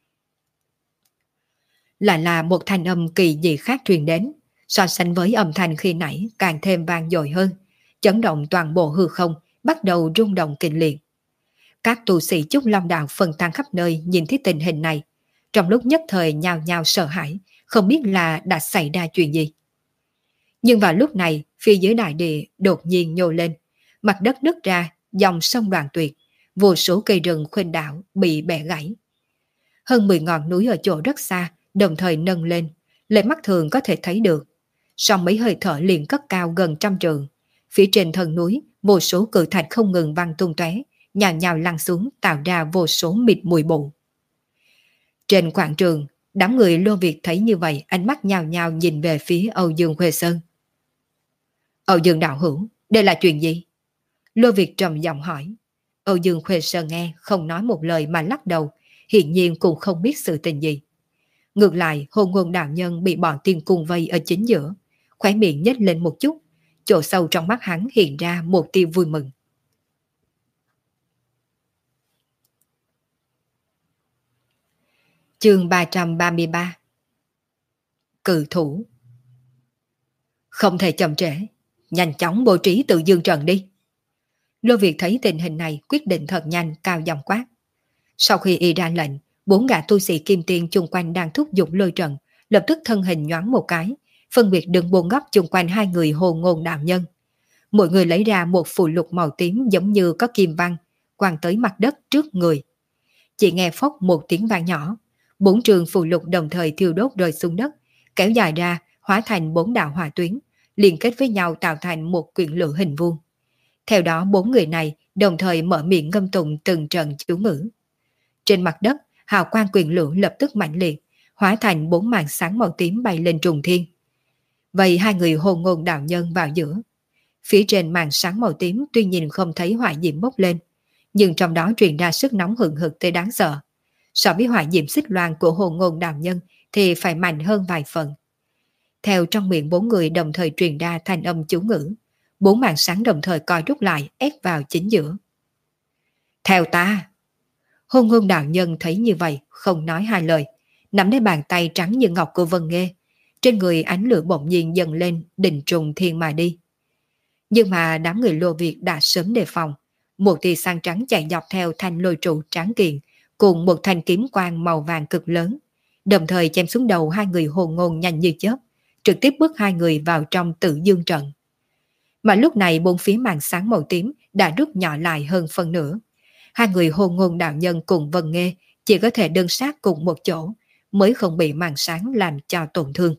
Lại là một thanh âm kỳ dị khác truyền đến, so sánh với âm thanh khi nãy càng thêm vang dội hơn, chấn động toàn bộ hư không, bắt đầu rung động kịch liệt. Các tu sĩ Chúc Long Đạo phân tán khắp nơi nhìn thấy tình hình này, trong lúc nhất thời nhào nhào sợ hãi, không biết là đã xảy ra chuyện gì. Nhưng vào lúc này, phía dưới đại địa đột nhiên nhô lên, mặt đất nứt ra, dòng sông đoạn tuyệt, vô số cây rừng khuynh đảo bị bẻ gãy. Hơn mười ngọn núi ở chỗ rất xa, đồng thời nâng lên, lên mắt thường có thể thấy được. Sau mấy hơi thở liền cất cao gần trăm trượng, phía trên thân núi, vô số cự thạch không ngừng văng tung tóe, nhào nhào lăn xuống tạo ra vô số mịt mùi bụi. Trên quảng trường, đám người Lô Việt thấy như vậy, ánh mắt nhào nhào nhìn về phía Âu Dương Khuê Sơn. Âu Dương đạo hữu, đây là chuyện gì? Lô Việt trầm giọng hỏi. Âu Dương Khuê Sơn nghe, không nói một lời mà lắc đầu, hiển nhiên cũng không biết sự tình gì. Ngược lại, Hôn Ngôn đạo nhân bị bọn tiên cung vây ở chính giữa, khóe miệng nhếch lên một chút, chỗ sâu trong mắt hắn hiện ra một tia vui mừng. Chương ba trăm ba mươi ba. Cự thủ. Không thể chậm trễ, nhanh chóng bố trí tự dương trận đi. Lô Việt thấy tình hình này quyết định thật nhanh, cao giọng quát. Sau khi y ra lệnh, bốn gã tu sĩ kim tiên chung quanh đang thúc giục lôi trận, lập tức thân hình nhoáng một cái, phân biệt đứng bốn góc chung quanh hai người Hồ Ngôn đạo nhân. Mỗi người lấy ra một phù lục màu tím giống như có kim văn, quăng tới mặt đất trước người. Chỉ nghe phốc một tiếng vang nhỏ, bốn trường phù lục đồng thời thiêu đốt rơi xuống đất, kéo dài ra, hóa thành bốn đạo hỏa tuyến, liên kết với nhau tạo thành một quyển lửa hình vuông. Theo đó bốn người này đồng thời mở miệng ngâm tụng từng trận chú ngữ. Trên mặt đất, hào quang quyển lửa lập tức mạnh liệt, hóa thành bốn màn sáng màu tím bay lên trùng thiên. Vậy hai người Hôn Ngôn đạo nhân vào giữa. Phía trên màn sáng màu tím tuy nhìn không thấy hỏa diễm bốc lên, nhưng trong đó truyền ra sức nóng hừng hực tới đáng sợ. So với hỏa diễm xích loan của Hôn Ngôn đạo nhân thì phải mạnh hơn vài phần. Theo trong miệng bốn người đồng thời truyền ra thanh âm chú ngữ, bốn màn sáng đồng thời co rút lại ép vào chính giữa. Theo ta! Hôn Ngôn đạo nhân thấy như vậy, không nói hai lời, nắm lấy bàn tay trắng như ngọc của Vân Nghê, trên người ánh lửa bỗng nhiên dần lên, định trùng thiên mà đi. Nhưng mà đám người Lô Việt đã sớm đề phòng, một tia sáng trắng chạy dọc theo thanh lôi trụ tráng kiện, cùng một thanh kiếm quang màu vàng cực lớn, đồng thời chém xuống đầu hai người Hôn Ngôn nhanh như chớp, trực tiếp bước hai người vào trong Tử Dương trận. Mà lúc này bốn phía màn sáng màu tím đã rút nhỏ lại hơn phân nửa. Hai người Hôn Ngôn đạo nhân cùng Vân Nghê chỉ có thể đơn sát cùng một chỗ, mới không bị màn sáng làm cho tổn thương.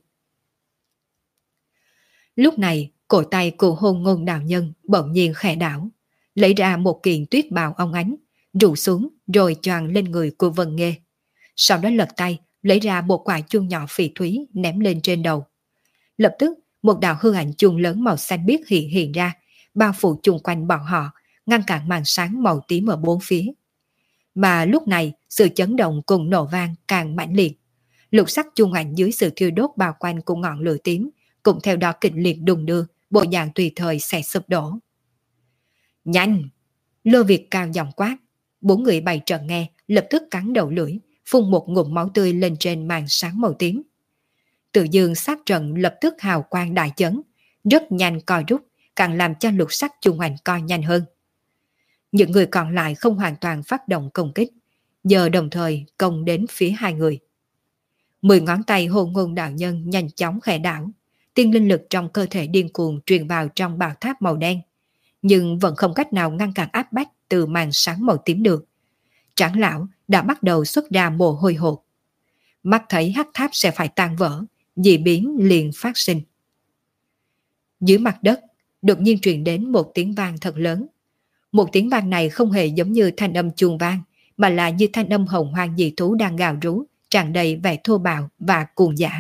Lúc này, cổ tay của Hôn Ngôn đạo nhân bỗng nhiên khẽ đảo, lấy ra một kiện tuyết bào óng ánh, rủ xuống rồi choàng lên người của Vân Nghê. Sau đó lật tay, lấy ra một quả chuông nhỏ phỉ thúy ném lên trên đầu. Lập tức, một đạo hư ảnh chuông lớn màu xanh biếc hiện hiện ra, bao phủ chung quanh bọn họ, ngăn cản màn sáng màu tím ở bốn phía. Mà lúc này, sự chấn động cùng nổ vang càng mãnh liệt. Lục sắc chuông ảnh dưới sự thiêu đốt bao quanh của ngọn lửa tím, cũng theo đó kịch liệt đùng đưa, bộ dạng tùy thời sẽ sụp đổ. Nhanh! Lô Việt cao giọng quát. Bốn người bày trận nghe, lập tức cắn đầu lưỡi, phun một ngụm máu tươi lên trên màn sáng màu tím. Tự dương sát trận lập tức hào quang đại chấn, rất nhanh co rút, càng làm cho lục sắc chuông ảnh co nhanh hơn. Những người còn lại không hoàn toàn phát động công kích, giờ đồng thời công đến phía hai người. Mười ngón tay Hôn Ngôn đạo nhân nhanh chóng khẽ đảo, tiên linh lực trong cơ thể điên cuồng truyền vào trong bảo tháp màu đen, nhưng vẫn không cách nào ngăn cản áp bách từ màn sáng màu tím được. Trưởng lão đã bắt đầu xuất ra mồ hôi hột. Mắt thấy hắc tháp sẽ phải tan vỡ, dị biến liền phát sinh. Dưới mặt đất, đột nhiên truyền đến một tiếng vang thật lớn. Một tiếng vang này không hề giống như thanh âm chuông vang, mà là như thanh âm hồng hoang dị thú đang gào rú, tràn đầy vẻ thô bạo và cuồng dã.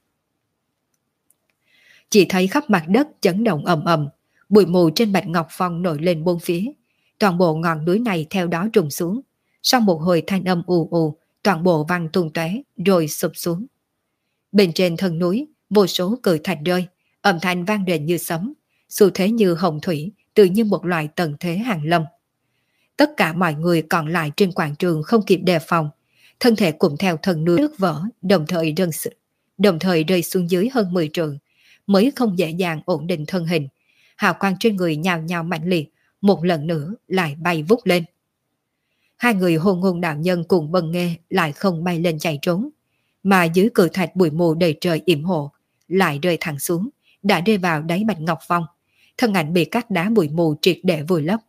Chỉ thấy khắp mặt đất chấn động ầm ầm, bụi mù trên Bạch Ngọc Phong nổi lên bốn phía, toàn bộ ngọn núi này theo đó trùng xuống. Sau một hồi thanh âm ù ù, toàn bộ văng tung tóe rồi sụp xuống. Bên trên thân núi, vô số cự thạch rơi, âm thanh vang rền như sấm, xu thế như hồng thủy, tự như một loại tận thế hàng lâm. Tất cả mọi người còn lại trên quảng trường không kịp đề phòng, thân thể cùng theo thần núi nước vỡ, đồng thời rơi đồng thời rơi xuống dưới hơn mười trượng, mới không dễ dàng ổn định thân hình. Hào quang trên người nhào nhào mạnh liệt, một lần nữa lại bay vút lên. Hai người hôn ngôn đạo nhân cùng Bần Nghê lại không bay lên chạy trốn, mà dưới cự thạch bụi mù đầy trời yểm hộ, lại rơi thẳng xuống, đã rơi vào đáy Bạch Ngọc Phong. Thân ảnh bị các đá bụi mù triệt để vùi lấp.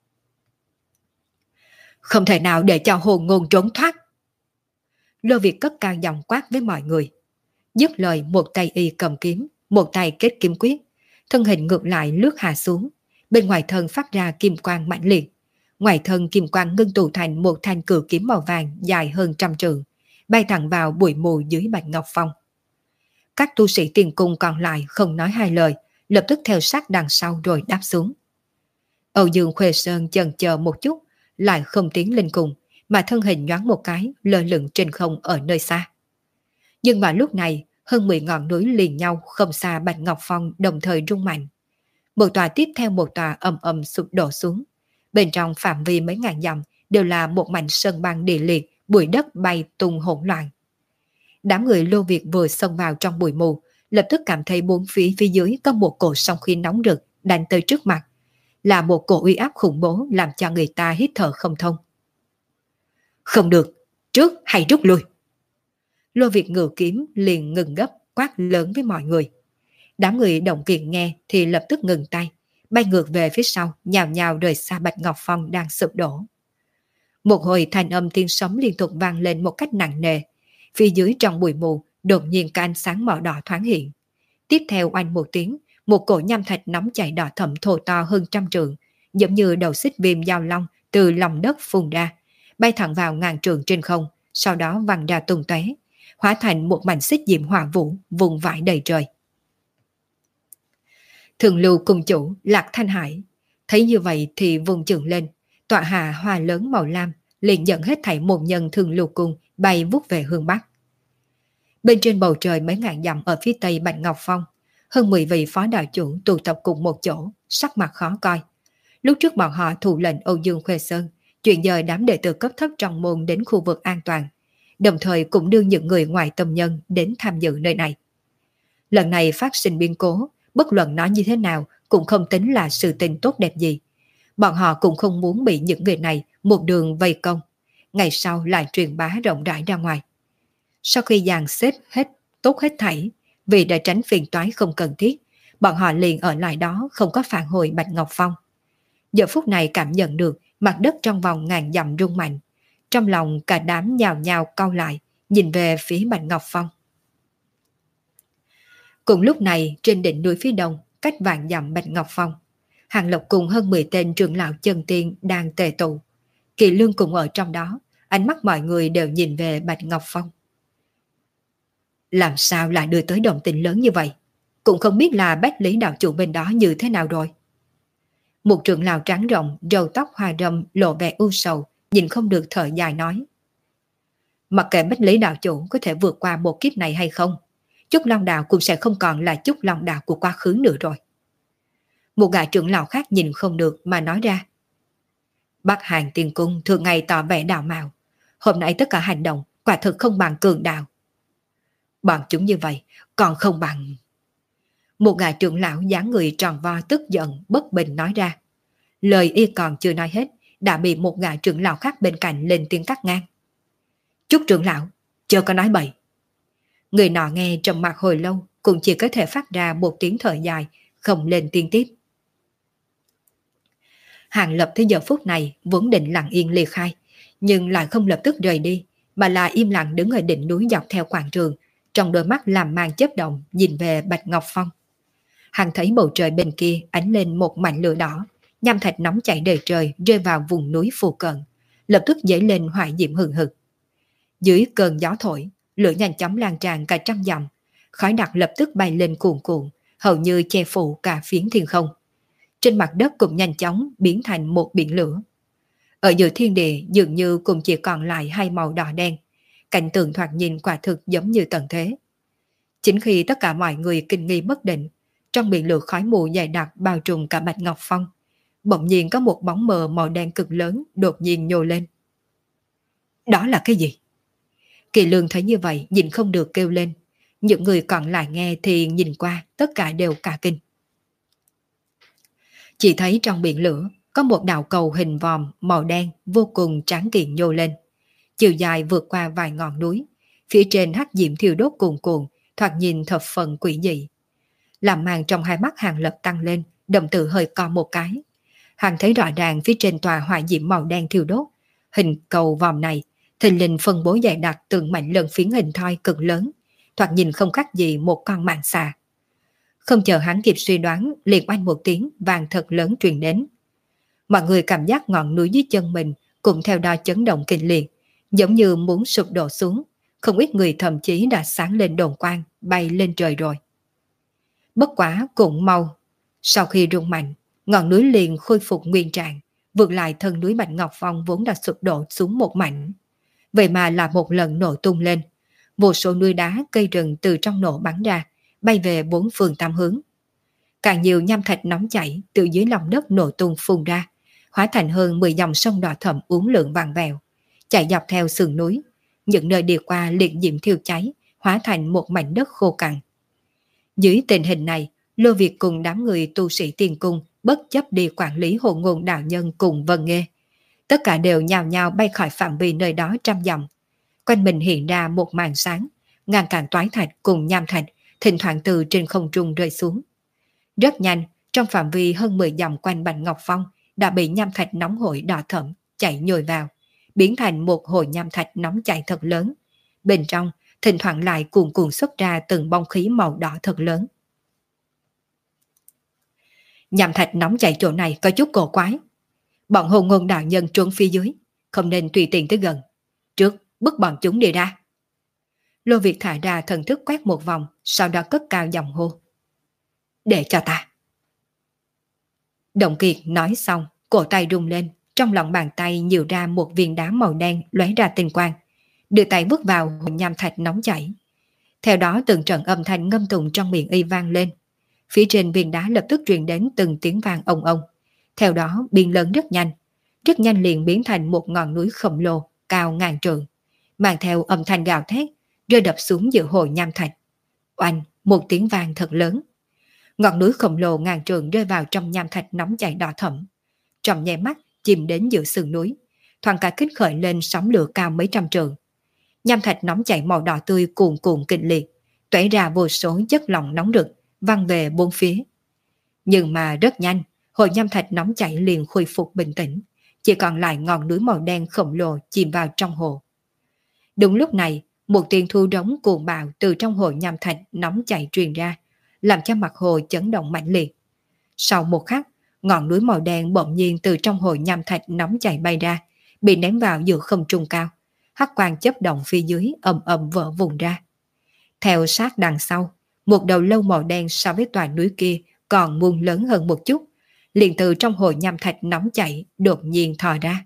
Không thể nào để cho hồn ngôn trốn thoát. Lô Việt cất cao giọng quát với mọi người. Dứt lời, một tay y cầm kiếm, một tay kết kiếm quyết, thân hình ngược lại lướt hạ xuống, bên ngoài thân phát ra kim quang mãnh liệt. Ngoài thân kim quang ngưng tụ thành một thanh cự kiếm màu vàng dài hơn trăm trượng, bay thẳng vào bụi mù dưới Bạch Ngọc Phong. Các tu sĩ tiền cung còn lại không nói hai lời, lập tức theo sát đằng sau rồi đáp xuống. Âu Dương Khuê Sơn chần chờ một chút, lại không tiến lên cùng, mà thân hình nhoáng một cái lơ lửng trên không ở nơi xa. Nhưng mà lúc này, hơn mười ngọn núi liền nhau không xa Bạch Ngọc Phong đồng thời rung mạnh. Một tòa tiếp theo một tòa ầm ầm sụp đổ xuống. Bên trong phạm vi mấy ngàn dặm đều là một mảnh sơn băng địa liệt, bụi đất bay tung hỗn loạn. Đám người Lô Việt vừa xông vào trong bụi mù, lập tức cảm thấy bốn phía phía dưới có một cổ sóng khí nóng rực đánh tới trước mặt, là một cổ uy áp khủng bố làm cho người ta hít thở không thông. Không được, trước hãy rút lui. Lô Việt ngự kiếm liền ngừng gấp, quát lớn với mọi người. Đám người động viện nghe thì lập tức ngừng tay, bay ngược về phía sau, nhào nhào rời xa Bạch Ngọc Phong đang sụp đổ. Một hồi thanh âm tiếng sấm liên tục vang lên một cách nặng nề. Phía dưới trong bụi mù đột nhiên có ánh sáng màu đỏ thoáng hiện. Tiếp theo oanh một tiếng, một cổ nham thạch nóng chảy đỏ thẫm thô to hơn trăm trượng, giống như đầu xích viêm giao long từ lòng đất phun ra, bay thẳng vào ngàn trượng trên không, sau đó văng ra tung tóe, hóa thành một mảnh xích diệm hỏa vũ vùng vãi đầy trời. Thường Lưu cung chủ Lạc Thanh Hải thấy như vậy thì vùng chưởng lên, tọa hạ hoa lớn màu lam liền dẫn hết thảy một nhân Thường Lưu cung bay vút về hướng bắc. Bên trên bầu trời mấy ngàn dặm ở phía tây Bạch Ngọc Phong, hơn mười vị phó đạo chủ tụ tập cùng một chỗ, sắc mặt khó coi. Lúc trước bọn họ thụ lệnh Âu Dương Khuê Sơn chuyển dời đám đệ tử cấp thấp trong môn đến khu vực an toàn, đồng thời cũng đưa những người ngoài tâm nhân đến tham dự nơi này. Lần này phát sinh biến cố, bất luận nói như thế nào cũng không tính là sự tình tốt đẹp gì. Bọn họ cũng không muốn bị những người này một đường vây công, ngày sau lại truyền bá rộng rãi ra ngoài. Sau khi dàn xếp hết tốt hết thảy, vì để tránh phiền toái không cần thiết, bọn họ liền ở lại đó không có phản hồi Bạch Ngọc Phong. Giờ phút này cảm nhận được mặt đất trong vòng ngàn dặm rung mạnh, trong lòng cả đám nhào nhào cau lại, nhìn về phía Bạch Ngọc Phong. Cùng lúc này trên đỉnh núi phía đông, cách vạn dặm Bạch Ngọc Phong, Hàng Lộc cùng hơn mười tên trưởng lão chân tiên đang tề tụ. Kỳ Lương cũng ở trong đó, ánh mắt mọi người đều nhìn về Bạch Ngọc Phong. Làm sao lại đưa tới động tĩnh lớn như vậy? Cũng không biết là Bách Lý đạo chủ bên đó như thế nào rồi. Một trưởng lão trắng rộng, râu tóc hoa râm lộ vẻ u sầu, nhìn không được thở dài nói. Mặc kệ Bách Lý đạo chủ có thể vượt qua một kiếp này hay không, Chúc Long Đạo cũng sẽ không còn là Chúc Long Đạo của quá khứ nữa rồi. Một gã trưởng lão khác nhìn không được mà nói ra. Bắc Hàn Tiên Cung thường ngày tỏ vẻ đạo mạo, hôm nay tất cả hành động quả thực không bằng cường đạo. Bọn chúng như vậy còn không bằng. Một gã trưởng lão dáng người tròn vo tức giận bất bình nói ra. Lời y còn chưa nói hết đã bị một gã trưởng lão khác bên cạnh lên tiếng cắt ngang. Chúc trưởng lão, chưa có nói bậy. Người nọ nghe trầm mặc hồi lâu cũng chỉ có thể phát ra một tiếng thở dài, không lên tiếng tiếp. Hàng Lập tới giờ phút này vốn định lặng yên ly khai, nhưng lại không lập tức rời đi, mà là im lặng đứng ở đỉnh núi dọc theo quảng trường, trong đôi mắt làm mang chớp động nhìn về Bạch Ngọc Phong. Hắn thấy bầu trời bên kia ánh lên một mảnh lửa đỏ, nham thạch nóng chảy đầy trời rơi vào vùng núi phù cận, lập tức dấy lên hỏa diệm hừng hực. Dưới cơn gió thổi, lửa nhanh chóng lan tràn cả trăm dặm, khói đặc lập tức bay lên cuồn cuộn, hầu như che phủ cả phiến thiên không. Trên mặt đất cũng nhanh chóng biến thành một biển lửa. Ở giữa thiên địa dường như cũng chỉ còn lại hai màu đỏ đen, cảnh tượng thoạt nhìn quả thực giống như tận thế. Chính khi tất cả mọi người kinh nghi bất định, trong biển lửa khói mù dày đặc bao trùm cả Bạch Ngọc Phong, bỗng nhiên có một bóng mờ màu đen cực lớn đột nhiên nhô lên. Đó là cái gì? Kỳ Lương thấy như vậy nhìn không được kêu lên. Những người còn lại nghe thì nhìn qua tất cả đều cả kinh. Chỉ thấy trong biển lửa có một đạo cầu hình vòm màu đen vô cùng tráng kiện nhô lên. Chiều dài vượt qua vài ngọn núi, phía trên hắc diệm thiêu đốt cuồn cuộn, thoạt nhìn thập phần quỷ dị. Làm màn trong hai mắt Hàng Lập tăng lên, đồng tử hơi co một cái. Hàng thấy rõ ràng phía trên tòa hỏa diệm màu đen thiêu đốt, hình cầu vòm này, thình lình phân bố dày đặc từng mảnh lân phiến hình thoi cực lớn, thoạt nhìn không khác gì một con mãng xà. Không chờ hắn kịp suy đoán, liền oanh một tiếng vang thật lớn truyền đến. Mọi người cảm giác ngọn núi dưới chân mình cũng theo đó chấn động kinh liệt, giống như muốn sụp đổ xuống. Không ít người thậm chí đã sáng lên đồn quang, bay lên trời rồi. Bất quá cũng mau. Sau khi rung mạnh, ngọn núi liền khôi phục nguyên trạng, vượt lại thân núi Bạch Ngọc Phong vốn đã sụp đổ xuống một mảnh. Vậy mà là một lần nổ tung lên. Vô số núi đá, cây rừng từ trong nổ bắn ra, bay về bốn phương tám hướng. Càng nhiều nham thạch nóng chảy từ dưới lòng đất nổ tung phun ra, hóa thành hơn mười dòng sông đỏ thẫm uốn lượn vàng vèo, chạy dọc theo sườn núi. Những nơi đi qua liệt diễm thiêu cháy, hóa thành một mảnh đất khô cằn. Dưới tình hình này, Lô Việt cùng đám người tu sĩ tiên cung bất chấp đi quản lý hộ ngôn đạo nhân cùng Vân Nghê. Tất cả đều nhào nhào bay khỏi phạm vi nơi đó trăm dặm. Quanh mình hiện ra một màn sáng, ngàn cản toái thạch cùng nham thạch, thỉnh thoảng từ trên không trung rơi xuống. Rất nhanh, trong phạm vi hơn mười dặm quanh Bạch Ngọc Phong đã bị nham thạch nóng hổi đỏ thẫm chạy nhồi vào, biến thành một hồ nham thạch nóng chảy thật lớn. Bên trong, thỉnh thoảng lại cuồn cuộn xuất ra từng bông khí màu đỏ thật lớn. Nham thạch nóng chảy chỗ này có chút cổ quái. Bọn hồn ngôn đạo nhân trốn phía dưới, không nên tùy tiện tới gần. Trước, bức bọn chúng đi ra. Lô Việt thả ra thần thức quét một vòng, sau đó cất cao giọng hô. Để cho ta. Động Kiệt nói xong, cổ tay rung lên, trong lòng bàn tay nhiều ra một viên đá màu đen lóe ra tinh quang, đưa tay bước vào hồ nham thạch nóng chảy. Theo đó từng trận âm thanh ngâm tụng trong miệng y vang lên. Phía trên viên đá lập tức truyền đến từng tiếng vang ông ông. Theo đó biến lớn rất nhanh, rất nhanh liền biến thành một ngọn núi khổng lồ cao ngàn trượng, mang theo âm thanh gào thét rơi đập xuống giữa hồ nham thạch. Oanh, một tiếng vang thật lớn. Ngọn núi khổng lồ ngàn trượng rơi vào trong nham thạch nóng chảy đỏ thẫm. Trong nháy mắt chìm đến giữa sườn núi, thoáng cả kích khởi lên sóng lửa cao mấy trăm trượng. Nham thạch nóng chảy màu đỏ tươi cuồn cuộn kịch liệt, toảy ra vô số chất lỏng nóng rực, văng về bốn phía. Nhưng mà rất nhanh, hồ nham thạch nóng chảy liền khôi phục bình tĩnh, chỉ còn lại ngọn núi màu đen khổng lồ chìm vào trong hồ. Đúng lúc này, một tiếng thu rống cuồng bạo từ trong hồ nham thạch nóng chảy truyền ra, làm cho mặt hồ chấn động mãnh liệt. Sau một khắc, ngọn núi màu đen bỗng nhiên từ trong hồ nham thạch nóng chảy bay ra, bị ném vào giữa không trung cao. Hắc quang chớp động phía dưới ầm ầm vỡ vụn ra. Theo sát đằng sau, một đầu lâu màu đen so với tòa núi kia còn muôn lớn hơn một chút, liền từ trong hồ nham thạch nóng chảy đột nhiên thò ra.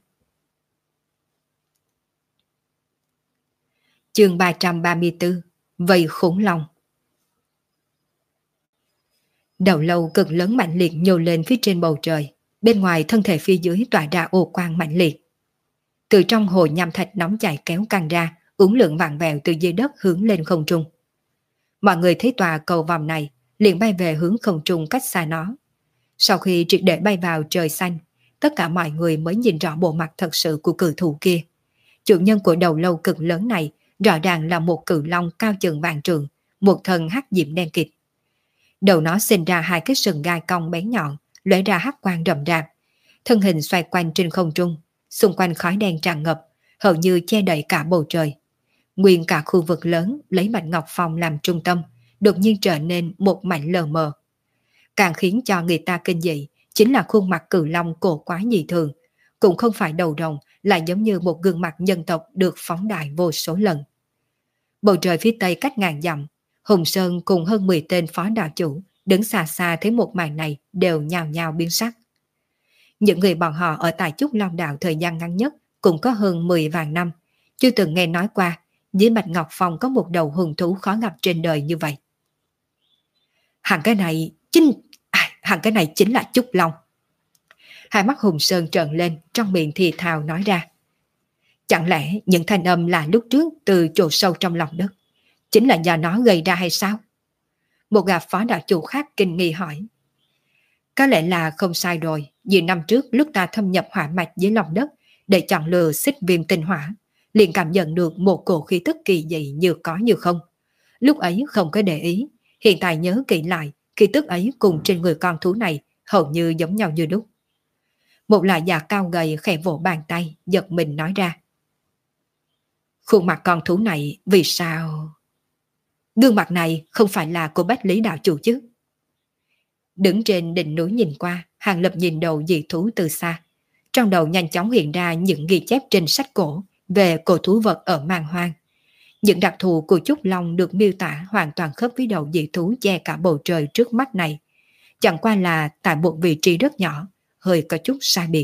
Chương ba trăm ba mươi tư, Vây khủng long. Đầu lâu cực lớn mạnh liệt nhô lên phía trên bầu trời, bên ngoài thân thể phía dưới tỏa ra ô quang mạnh liệt. Từ trong hồ nham thạch nóng chảy kéo căng ra, uốn lượn vặn vẹo từ dưới đất hướng lên không trung. Mọi người thấy tòa cầu vòm này liền bay về hướng không trung cách xa nó. Sau khi triệt để bay vào trời xanh, tất cả mọi người mới nhìn rõ bộ mặt thật sự của cự thủ kia. Chủ nhân của đầu lâu cực lớn này rõ ràng là một cự long cao chừng vạn trượng, một thân hắc diệm đen kịt. Đầu nó sinh ra hai cái sừng gai cong bén nhọn, lóe ra hắc quang rậm rạp, thân hình xoay quanh trên không trung, xung quanh khói đen tràn ngập, hầu như che đậy cả bầu trời. Nguyên cả khu vực lớn lấy Bạch Ngọc Phong làm trung tâm, đột nhiên trở nên một mảnh lờ mờ. Càng khiến cho người ta kinh dị chính là khuôn mặt cự long cổ quái dị thường, cũng không phải đầu rồng, lại giống như một gương mặt nhân tộc được phóng đại vô số lần. Bầu trời phía tây cách ngàn dặm, Hùng Sơn cùng hơn mười tên phó đạo chủ đứng xa xa thấy một màn này đều nhào nhào biến sắc. Những người bọn họ ở tại Trúc Long Đạo thời gian ngắn nhất cũng có hơn mười vạn năm, chưa từng nghe nói qua dưới Bạch Ngọc Phong có một đầu hùng thú khó gặp trên đời như vậy. Hẳn cái này chính à, hẳn cái này chính là Trúc Long. Hai mắt Hùng Sơn trợn lên, trong miệng thì thào nói ra. Chẳng lẽ những thanh âm là lúc trước từ chỗ sâu trong lòng đất chính là do nó gây ra hay sao? Một gã phó đạo chủ khác kinh nghi hỏi. Có lẽ là không sai rồi, vì năm trước lúc ta thâm nhập hỏa mạch dưới lòng đất để chọn lựa xích viêm tinh hỏa, liền cảm nhận được một cổ khí tức kỳ dị như có như không. Lúc ấy không có để ý, hiện tại nhớ kỹ lại, khí tức ấy cùng trên người con thú này hầu như giống nhau như đúc. Một là già cao gầy khẽ vỗ bàn tay, giật mình nói ra. Khuôn mặt con thú này vì sao... Gương mặt này không phải là của Bách Lý đạo chủ chứ? Đứng trên đỉnh núi nhìn qua, Hàng Lập nhìn đầu dị thú từ xa. Trong đầu nhanh chóng hiện ra những ghi chép trên sách cổ về cổ thú vật ở Man Hoang. Những đặc thù của Trúc Long được miêu tả hoàn toàn khớp với đầu dị thú che cả bầu trời trước mắt này. Chẳng qua là tại một vị trí rất nhỏ, hơi có chút sai biệt.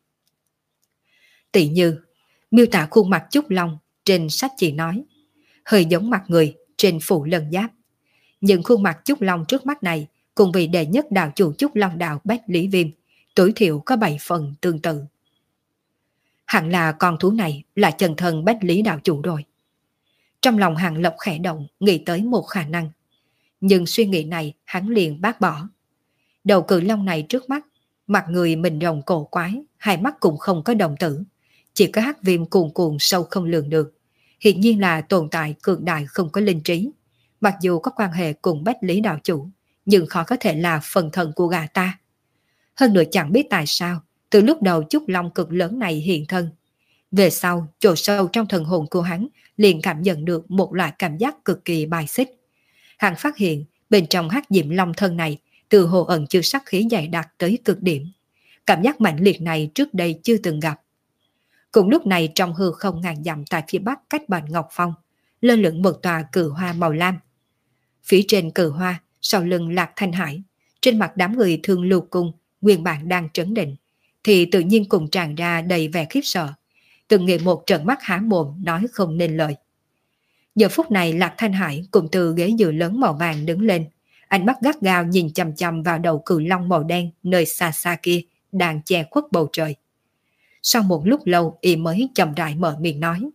Tỷ như, miêu tả khuôn mặt Trúc Long trên sách chỉ nói, hơi giống mặt người trên phủ lân giáp. Những khuôn mặt Trúc Long trước mắt này cùng vị đệ nhất đạo chủ Trúc Long đạo Bách Lý Viêm, tối thiểu có bảy phần tương tự. Hẳn là con thú này là chân thân Bách Lý đạo chủ rồi. Trong lòng Hàng Lập khẽ động, nghĩ tới một khả năng. Nhưng suy nghĩ này hắn liền bác bỏ. Đầu cự long này trước mắt, mặt người mình rồng cổ quái, hai mắt cũng không có đồng tử, chỉ có hắc viêm cuồn cuộn sâu không lường được. Hiện nhiên là tồn tại cường đại không có linh trí. Mặc dù có quan hệ cùng Bách Lý đạo chủ, nhưng khó có thể là phần thân của gã ta. Hơn nữa chẳng biết tại sao, từ lúc đầu Trúc Long cực lớn này hiện thân. Về sau, chỗ sâu trong thần hồn của hắn liền cảm nhận được một loại cảm giác cực kỳ bài xích. Hắn phát hiện bên trong hắc diệm long thân này từ hồ ẩn chứa sắc khí dày đặc tới cực điểm. Cảm giác mạnh liệt này trước đây chưa từng gặp. Cùng lúc này trong hư không ngàn dặm tại phía bắc cách Bạch Ngọc Phong, lơ lửng một tòa cự hoa màu lam. Phía trên cự hoa, sau lưng Lạc Thanh Hải, trên mặt đám người Thương Lưu Cung, nguyên bản đang trấn định, thì tự nhiên cùng tràn ra đầy vẻ khiếp sợ. Từng người một trợn mắt há mồm nói không nên lời. Giờ phút này Lạc Thanh Hải cùng từ ghế dựa lớn màu vàng đứng lên, ánh mắt gắt gao nhìn chằm chằm vào đầu cự long màu đen nơi xa xa kia đang che khuất bầu trời. Sau một lúc lâu y mới chậm rãi mở miệng nói.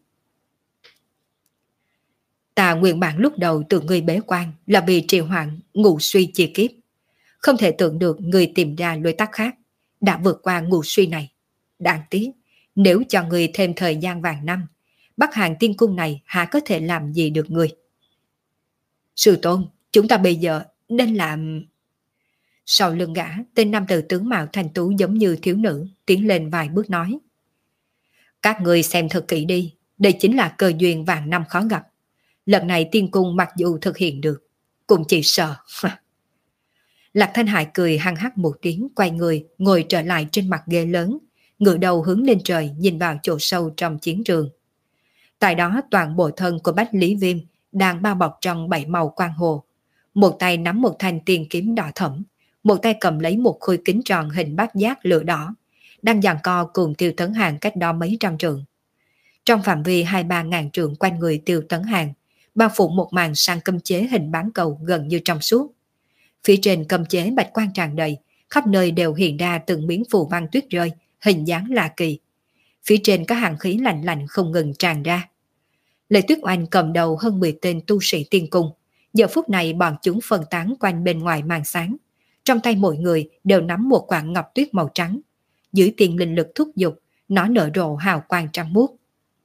Ta nguyên bản lúc đầu tự người bế quan là vì trì hoãn ngũ suy chia kiếp. Không thể tưởng được người tìm ra lối tắt khác, đã vượt qua ngũ suy này. Đáng tiếc, nếu cho người thêm thời gian vàng năm, Bắc Hàng tiên cung này há có thể làm gì được người. Sư tôn, chúng ta bây giờ nên làm... Sau lưng gã, tên nam tử tướng mạo thành tú giống như thiếu nữ, tiến lên vài bước nói. Các người xem thật kỹ đi, đây chính là cơ duyên vàng năm khó gặp. Lần này tiên cung mặc dù thực hiện được, cũng chỉ sợ. Lạc Thanh Hải cười hăng hắc một tiếng, quay người, ngồi trở lại trên mặt ghế lớn, ngửa đầu hướng lên trời nhìn vào chỗ sâu trong chiến trường. Tại đó toàn bộ thân của Bách Lý Viêm đang bao bọc trong bảy màu quang hồ. Một tay nắm một thanh tiên kiếm đỏ thẫm, một tay cầm lấy một khối kính tròn hình bát giác lửa đỏ, đang giằng co cùng Tiêu Tấn Hàng cách đó mấy trăm trượng. Trong phạm vi hai ba ngàn trượng quanh người Tiêu Tấn Hàng, bao phủ một màn sang cấm chế hình bán cầu gần như trong suốt. Phía trên cấm chế bạch quang tràn đầy, khắp nơi đều hiện ra từng miếng phù văn tuyết rơi, hình dáng lạ kỳ. Phía trên có hàng khí lạnh lạnh không ngừng tràn ra. Lệ Tuyết Oanh cầm đầu hơn mười tên tu sĩ tiên cung. Giờ phút này bọn chúng phân tán quanh bên ngoài màn sáng. Trong tay mỗi người đều nắm một quả ngọc tuyết màu trắng. Dưới tiền linh lực thúc giục, nó nở rộ hào quang trắng muốt.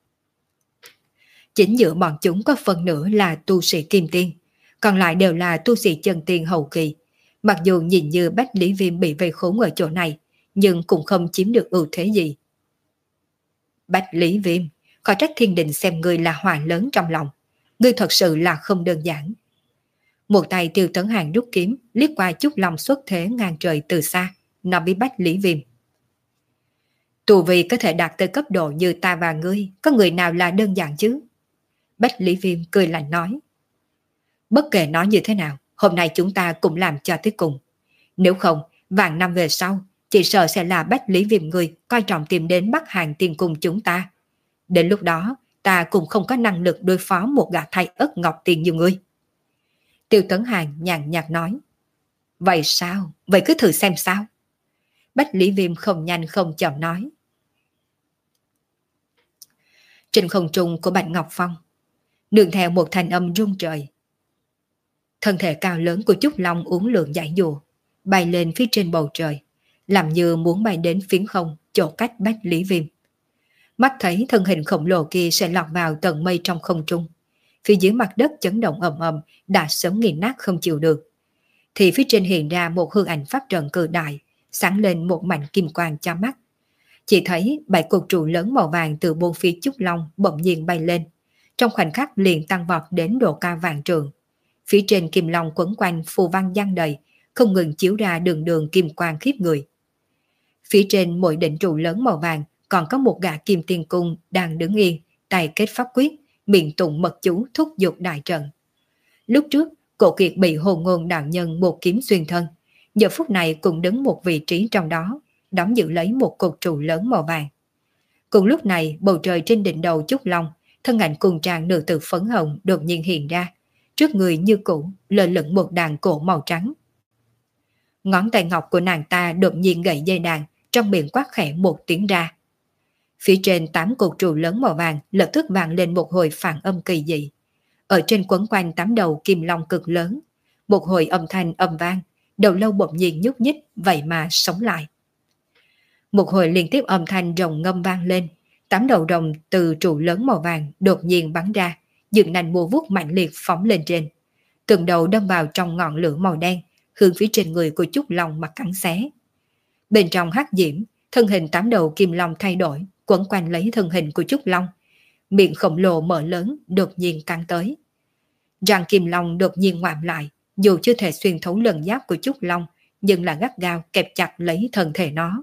Chính giữa bọn chúng có phần nửa là tu sĩ kim tiên, còn lại đều là tu sĩ chân tiên hậu kỳ. Mặc dù nhìn như Bách Lý Viêm bị vây khốn ở chỗ này, nhưng cũng không chiếm được ưu thế gì. Bách Lý Viêm, khỏi trách thiên đình xem ngươi là hỏa lớn trong lòng. Ngươi thật sự là không đơn giản. Một tay Tiêu Tấn Hàng rút kiếm, liếc qua chút lòng xuất thế ngang trời từ xa, nói với Bách Lý Viêm. Tù vì có thể đạt tới cấp độ như ta và ngươi, có người nào là đơn giản chứ? Bách Lý Viêm cười lạnh nói. Bất kể nói như thế nào, hôm nay chúng ta cũng làm cho tới cùng. Nếu không, vạn năm về sau, chỉ sợ sẽ là Bách Lý Viêm người coi trọng tìm đến Bắc Hàng tiên cung chúng ta. Đến lúc đó, ta cũng không có năng lực đối phó một gã thay ất ngọc tiền như ngươi. Tiêu Tấn Hàng nhàn nhạt nói. Vậy sao? Vậy cứ thử xem sao? Bách Lý Viêm không nhanh không chậm nói. Trên không trung của Bạch Ngọc Phong, nương theo một thanh âm rung trời. Thân thể cao lớn của Trúc Long uốn lượn giải dùa, bay lên phía trên bầu trời, làm như muốn bay đến phiến không chỗ cách Bách Lý Viêm. Mắt thấy thân hình khổng lồ kia sẽ lọt vào tầng mây trong không trung. Phía dưới mặt đất chấn động ầm ầm đã sớm nghiền nát không chịu được. Thì phía trên hiện ra một hư ảnh pháp trận cự đại, sáng lên một mảnh kim quang cho mắt. Chỉ thấy bảy cột trụ lớn màu vàng từ bốn phía Trúc Long bỗng nhiên bay lên, trong khoảnh khắc liền tăng vọt đến độ cao vạn trượng. Phía trên kim long quấn quanh phù văn giăng đầy, không ngừng chiếu ra đường đường kim quang khiếp người. Phía trên mỗi đỉnh trụ lớn màu vàng còn có một gã kim tiên cung đang đứng yên, tay kết pháp quyết, miệng tụng mật chú thúc giục đại trận. Lúc trước, Cổ Kiệt bị Hồ Ngôn đạo nhân một kiếm xuyên thân, giờ phút này cũng đứng một vị trí trong đó, đóng giữ lấy một cột trụ lớn màu vàng. Cùng lúc này, bầu trời trên đỉnh đầu Trúc Long, thân ảnh cùng trang nữ tử phấn hồng đột nhiên hiện ra, trước người như cũ lơ lửng một đàn cổ màu trắng. Ngón tay ngọc của nàng ta đột nhiên gậy dây đàn, trong miệng quát khẽ một tiếng ra. Phía trên tám cột trụ lớn màu vàng lập tức vang lên một hồi phản âm kỳ dị. Ở trên quấn quanh tám đầu kim long cực lớn, một hồi âm thanh âm vang, đầu lâu bỗng nhiên nhúc nhích, vậy mà sống lại. Một hồi liên tiếp âm thanh rồng ngâm vang lên, tám đầu rồng từ trụ lớn màu vàng đột nhiên bắn ra, dựng nành mùa vuốt mạnh liệt phóng lên trên. Từng đầu đâm vào trong ngọn lửa màu đen, hướng phía trên người của Trúc Long mà cắn xé. Bên trong hắc diễm, thân hình tám đầu kim long thay đổi, quấn quanh lấy thân hình của Trúc Long. Miệng khổng lồ mở lớn, đột nhiên cắn tới. Răng kim long đột nhiên ngoạm lại, dù chưa thể xuyên thấu lân giáp của Trúc Long, nhưng là gắt gao kẹp chặt lấy thân thể nó.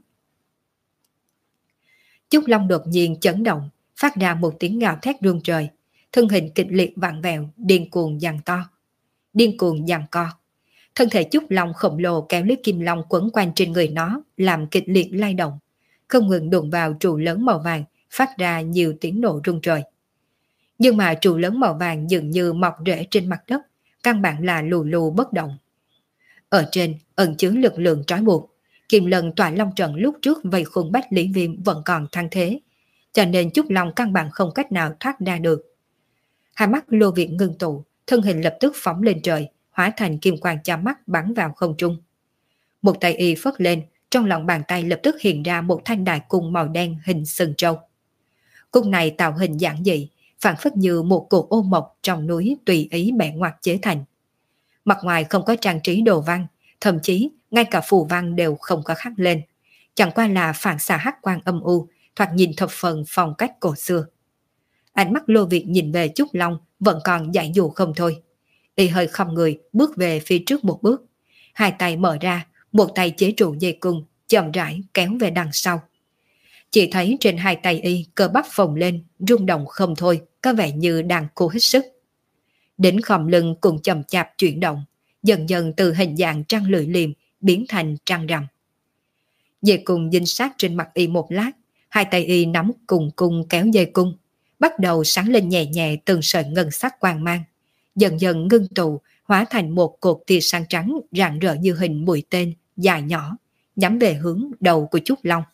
Trúc Long đột nhiên chấn động, phát ra một tiếng gào thét rung trời, thân hình kịch liệt vặn vẹo, điên cuồng giằng to. Điên cuồng giằng co. Thân thể Trúc Long khổng lồ kéo lấy kim long quấn quanh trên người nó, làm kịch liệt lay động, không ngừng đụng vào trụ lớn màu vàng, phát ra nhiều tiếng nổ rung trời. Nhưng mà trụ lớn màu vàng dường như mọc rễ trên mặt đất, căn bản là lù lù bất động. Ở trên ẩn chứa lực lượng trói buộc, Kim Lân tọa long trận lúc trước vây khung Bách Lý Viêm vẫn còn thăng thế, cho nên Trúc Long căn bản không cách nào thoát ra được. Hai mắt Lô Việt ngưng tụ, thân hình lập tức phóng lên trời, hóa thành kim quang chói mắt bắn vào không trung. Một tay y phất lên, trong lòng bàn tay lập tức hiện ra một thanh đại cung màu đen hình sừng trâu. Cung này tạo hình giản dị, phản phất như một cột ô mộc trong núi tùy ý bẻ ngoặt chế thành. Mặt ngoài không có trang trí đồ văn, thậm chí ngay cả phù văn đều không có khắc lên, chẳng qua là phản xạ hắc quang âm u, thoạt nhìn thập phần phong cách cổ xưa. Ánh mắt Lô Việt nhìn về Trúc Long vẫn còn dại dụ không thôi. Y hơi khom người bước về phía trước một bước, hai tay mở ra, một tay chế trụ dây cung, chậm rãi kéo về đằng sau. Chỉ thấy trên hai tay y cơ bắp phồng lên, rung động không thôi, có vẻ như đang cố hết sức. Đỉnh khom lưng cũng chậm chạp chuyển động, dần dần từ hình dạng trăng lưỡi liềm biến thành trăng rằm. Dây cung dính sát trên mặt y một lát, hai tay y nắm cùng cung kéo dây cung, bắt đầu sáng lên nhẹ nhẹ từng sợi ngân sắc quang mang, dần dần ngưng tụ, hóa thành một cột tia sáng trắng rạng rỡ như hình mũi tên dài nhỏ, nhắm về hướng đầu của Trúc Long.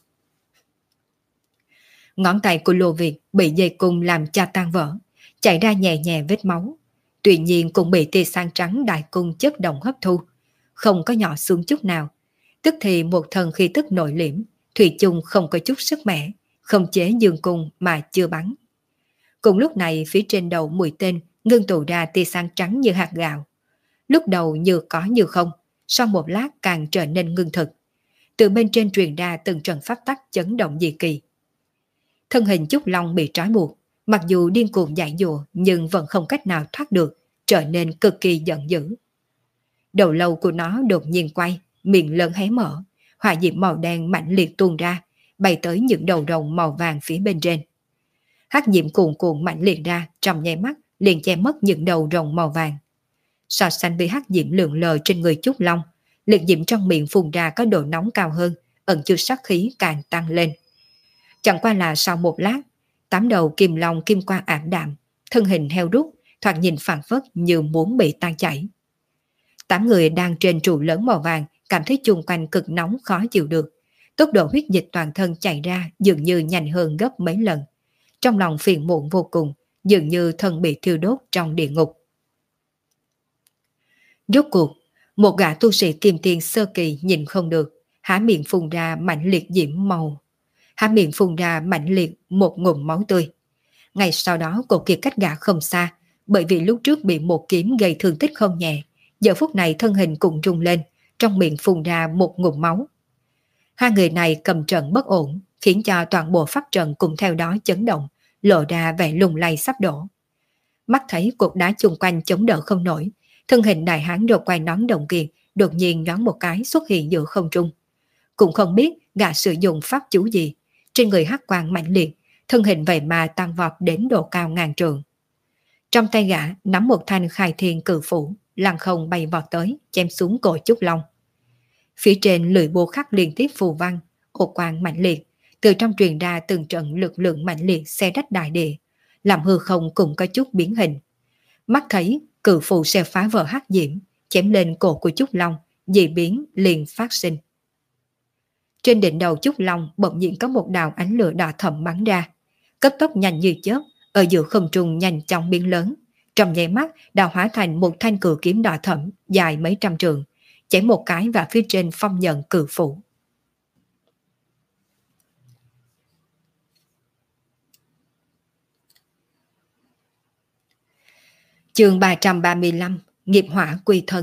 Ngón tay của Lô Việt bị dây cung làm cho tan vỡ, chảy ra nhẹ nhẹ vết máu. Tuy nhiên cũng bị tia sáng trắng đại cung chất động hấp thu, không có nhỏ xuống chút nào. Tức thì một thần khí tức nội liễm, thủy chung không có chút sức mẻ, không chế dương cung mà chưa bắn. Cùng lúc này phía trên đầu mũi tên ngưng tụ ra tia sáng trắng như hạt gạo. Lúc đầu như có như không, sau một lát càng trở nên ngưng thực. Từ bên trên truyền ra từng trận pháp tắc chấn động dị kỳ. Thân hình Trúc Long bị trói buộc, mặc dù điên cuồng dãy dụa nhưng vẫn không cách nào thoát được, trở nên cực kỳ giận dữ. Đầu lâu của nó đột nhiên quay, miệng lớn hé mở, hỏa diễm màu đen mạnh liệt tuôn ra, bay tới những đầu rồng màu vàng phía bên trên. Hắc diễm cuồn cuộn mạnh liệt ra, trong nháy mắt liền che mất những đầu rồng màu vàng. So sánh với hắc diễm lượn lờ trên người Trúc Long, liệt diễm trong miệng phun ra có độ nóng cao hơn, ẩn chứa sát khí càng tăng lên. Chẳng qua là sau một lát, tám đầu kim long kim quang ảm đạm, thân hình heo rút, thoạt nhìn phảng phất như muốn bị tan chảy. Tám người đang trên trụ lớn màu vàng cảm thấy chung quanh cực nóng khó chịu được, tốc độ huyết dịch toàn thân chạy ra dường như nhanh hơn gấp mấy lần. Trong lòng phiền muộn vô cùng, dường như thân bị thiêu đốt trong địa ngục. Rốt cuộc, Một gã tu sĩ kim tiền sơ kỳ nhìn không được, há miệng phun ra mạnh liệt diễm màu. Há miệng phun ra mạnh liệt một ngụm máu tươi. Ngay sau đó cô kia cách gã không xa, bởi vì lúc trước bị một kiếm gây thương tích không nhẹ. Giờ phút này thân hình cũng rung lên, trong miệng phun ra một ngụm máu. Hai người này cầm trận bất ổn, khiến cho toàn bộ pháp trận cũng theo đó chấn động, lộ ra vẻ lung lay sắp đổ. Mắt thấy cột đá chung quanh chống đỡ không nổi, thân hình đại hán đồ quay nón đồng kiệt đột nhiên nhoáng một cái xuất hiện giữa không trung. Cũng không biết gã sử dụng pháp chú gì, trên người hắc quang mạnh liệt, thân hình vậy mà tăng vọt đến độ cao ngàn trượng. Trong tay gã nắm một thanh khai thiên cự phủ, lăng không bay vọt tới, chém xuống cổ Trúc Long. Phía trên lưỡi búa khắc liên tiếp phù văn, ô quang mạnh liệt, từ trong truyền ra từng trận lực lượng mạnh liệt xé rách đại địa, làm hư không cũng có chút biến hình. Mắt thấy cự phù sẽ phá vỡ hắc diễm, chém lên cổ của Trúc Long, dị biến liền phát sinh. Trên đỉnh đầu Trúc Long bỗng nhiên có một đạo ánh lửa đỏ thẫm bắn ra, cấp tốc nhanh như chớp, ở giữa không trung nhanh chóng biến lớn. Trong nháy mắt đã hóa thành một thanh cự kiếm đỏ thẫm dài mấy trăm trượng, chém một cái vào phía trên phong nhận cự phủ. Chương ba trăm ba mươi lăm, nghiệp hỏa quy thân.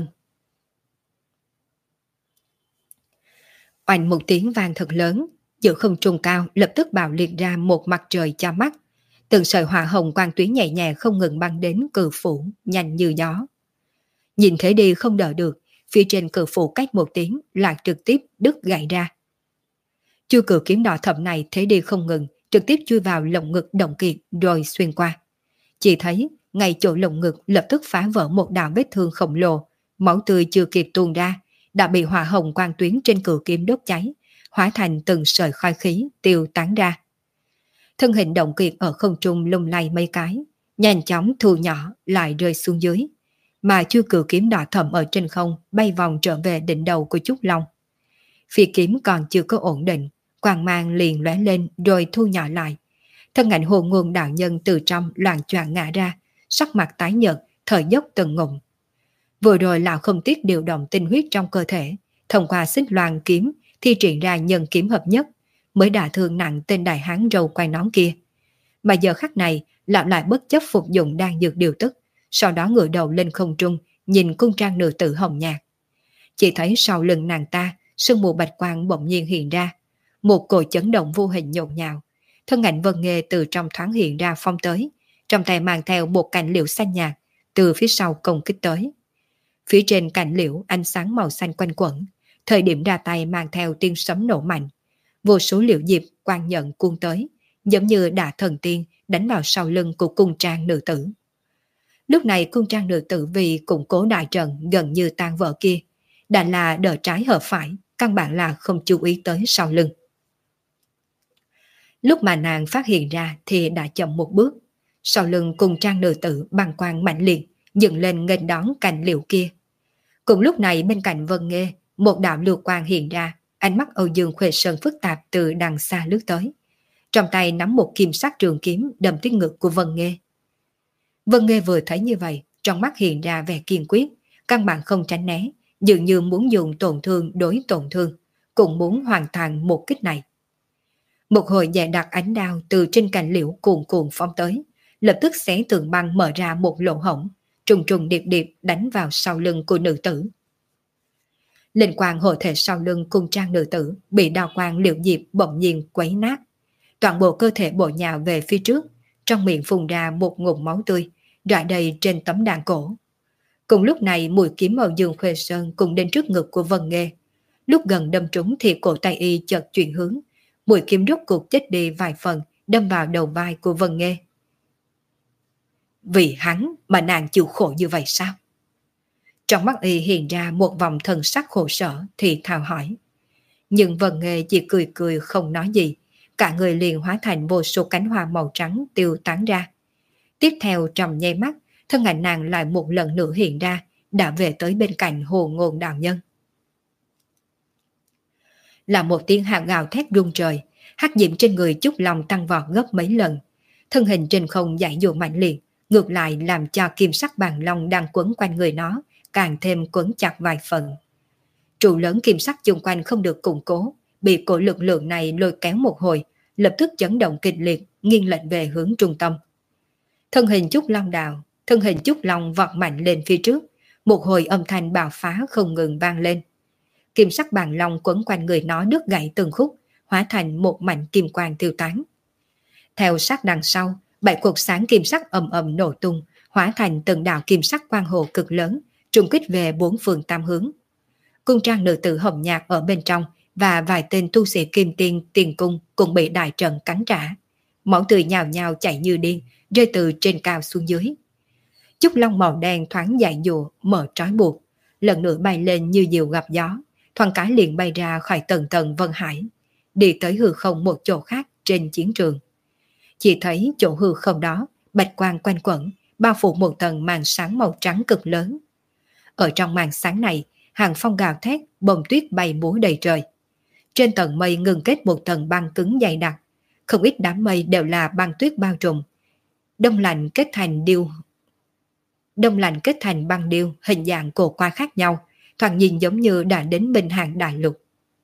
Oanh một tiếng vang thật lớn, giữa không trung cao lập tức bạo liệt ra một mặt trời cho mắt. Từng sợi hỏa hồng quang tuyến nhẹ nhàng không ngừng băng đến cự phủ, nhanh như gió. Nhìn thế đi không đợi được, phía trên cự phủ cách một tiếng lại trực tiếp đứt gãy ra. Chu cự kiếm đỏ thẫm này thế đi không ngừng, trực tiếp chui vào lồng ngực Đồng Kiệt rồi xuyên qua. Chỉ thấy ngay chỗ lồng ngực lập tức phá vỡ một đạo vết thương khổng lồ, máu tươi chưa kịp tuôn ra, đã bị hỏa hồng quang tuyến trên cự kiếm đốt cháy, hóa thành từng sợi khói khí tiêu tán ra. Thân hình Động Kiệt ở không trung lung lay mấy cái, nhanh chóng thu nhỏ lại rơi xuống dưới, mà chu cự kiếm đỏ thẫm ở trên không bay vòng trở về đỉnh đầu của Trúc Long. Phi kiếm còn chưa có ổn định, quang mang liền lóe lên rồi thu nhỏ lại. Thân ảnh Hồ Ngôn đạo nhân từ trong loạn choạng ngã ra, sắc mặt tái nhợt, thở dốc từng ngụm. Vừa rồi lão không tiếc điều động tinh huyết trong cơ thể, thông qua xích loan kiếm thi triển ra nhân kiếm hợp nhất, mới đả thương nặng tên đại hán râu quai nón kia. Mà giờ khắc này, lão lại bất chấp phục dụng đan dược điều tức, sau đó ngửa đầu lên không trung, nhìn cung trang nữ tử hồng nhạt. Chỉ thấy sau lưng nàng ta, sương mù bạch quang bỗng nhiên hiện ra, một cỗ chấn động vô hình nhộn nhạo. Thân ảnh Vân Nghê từ trong thoáng hiện ra phong tới, trong tay mang theo một cành liễu xanh nhạt, từ phía sau công kích tới. Phía trên cành liễu ánh sáng màu xanh quanh quẩn, thời điểm ra tay mang theo tiếng sấm nổ mạnh. Vô số liễu diệp quang nhận cuốn tới, giống như đả thần tiên đánh vào sau lưng của cung trang nữ tử. Lúc này cung trang nữ tử vì củng cố đại trận gần như tan vỡ kia, đã là đỡ trái hợp phải, căn bản là không chú ý tới sau lưng. Lúc mà nàng phát hiện ra thì đã chậm một bước, sau lưng cung trang nữ tử băng quang mạnh liệt dựng lên nghênh đón cành liễu kia. Cùng lúc này bên cạnh Vân Nghê, một đạo lưu quang hiện ra, ánh mắt Âu Dương Khuê Sơn phức tạp từ đằng xa lướt tới. Trong tay nắm một kim sắc trường kiếm đâm tới ngực của Vân Nghê. Vân Nghê vừa thấy như vậy, trong mắt hiện ra vẻ kiên quyết, căn bản không tránh né, dường như muốn dùng tổn thương đối tổn thương, cũng muốn hoàn thành một kích này. Một hồi dè đặt ánh đao từ trên cành liễu cuồn cuộn phóng tới, lập tức xé tường băng mở ra một lỗ hổng, trùng trùng điệp điệp đánh vào sau lưng của nữ tử. Linh quang hộ thể sau lưng cung trang nữ tử bị đao quang liễu diệp bỗng nhiên quấy nát, toàn bộ cơ thể bổ nhào về phía trước, trong miệng phun ra một ngụm máu tươi, rải đầy trên tấm đàn cổ. Cùng lúc này mũi kiếm Âu Dương Khuê Sơn cùng đến trước ngực của Vân Nghê. Lúc gần đâm trúng thì cổ tay y chợt chuyển hướng, mũi kiếm rốt cuộc chết đi vài phần, đâm vào đầu vai của Vân Nghê. Vì hắn mà nàng chịu khổ như vậy sao? Trong mắt y hiện ra một vòng thần sắc khổ sở thì thào hỏi. Nhưng Vân Nghê chỉ cười cười không nói gì, cả người liền hóa thành vô số cánh hoa màu trắng tiêu tán ra. Tiếp theo trong nháy mắt, thân ảnh nàng lại một lần nữa hiện ra, đã về tới bên cạnh Hồ Ngôn đạo nhân. Là một tiếng hào gào thét rung trời, hắc diễm trên người Trúc Long tăng vọt gấp mấy lần, thân hình trên không dãy dụa mạnh liệt, ngược lại làm cho kim sắc bàn long đang quấn quanh người nó càng thêm quấn chặt vài phần. Trụ lớn kim sắc chung quanh không được củng cố, bị cổ lực lượng này lôi kéo một hồi, lập tức chấn động kịch liệt, nghiêng lệch về hướng trung tâm. Thân hình Trúc Long đào, thân hình Trúc Long vọt mạnh lên phía trước, một hồi âm thanh bạo phá không ngừng vang lên. Kim sắc bàn long quấn quanh người nó đứt gãy từng khúc, hóa thành một mảnh kim quang tiêu tán. Theo sát đằng sau, bảy cột sáng kim sắc ầm ầm nổ tung, hóa thành từng đạo kim sắc quang hồ cực lớn, trùng kích về bốn phương tam hướng. Cung trang nữ tử hồng nhạt ở bên trong và vài tên tu sĩ kim tiên tiền cung cũng bị đại trận cắn trả. Máu tươi nhào nhào chảy như điên, rơi từ trên cao xuống dưới. Trúc long màu đen thoáng dại dụa, mở trói buộc, lần nữa bay lên như diều gặp gió, thoáng cái liền bay ra khỏi tầng tầng vân hải, đi tới hư không một chỗ khác trên chiến trường. Chỉ thấy chỗ hư không đó, bạch quang quanh quẩn, bao phủ một tầng màn sáng màu trắng cực lớn. Ở trong màn sáng này, hàng phong gào thét, bông tuyết bay múa đầy trời. Trên tầng mây ngừng kết một tầng băng cứng dày đặc, không ít đám mây đều là băng tuyết bao trùm. Đông lạnh kết thành điêu Đông lạnh kết thành băng điêu hình dạng cổ quái khác nhau, thoạt nhìn giống như đã đến Bình Hàng đại lục.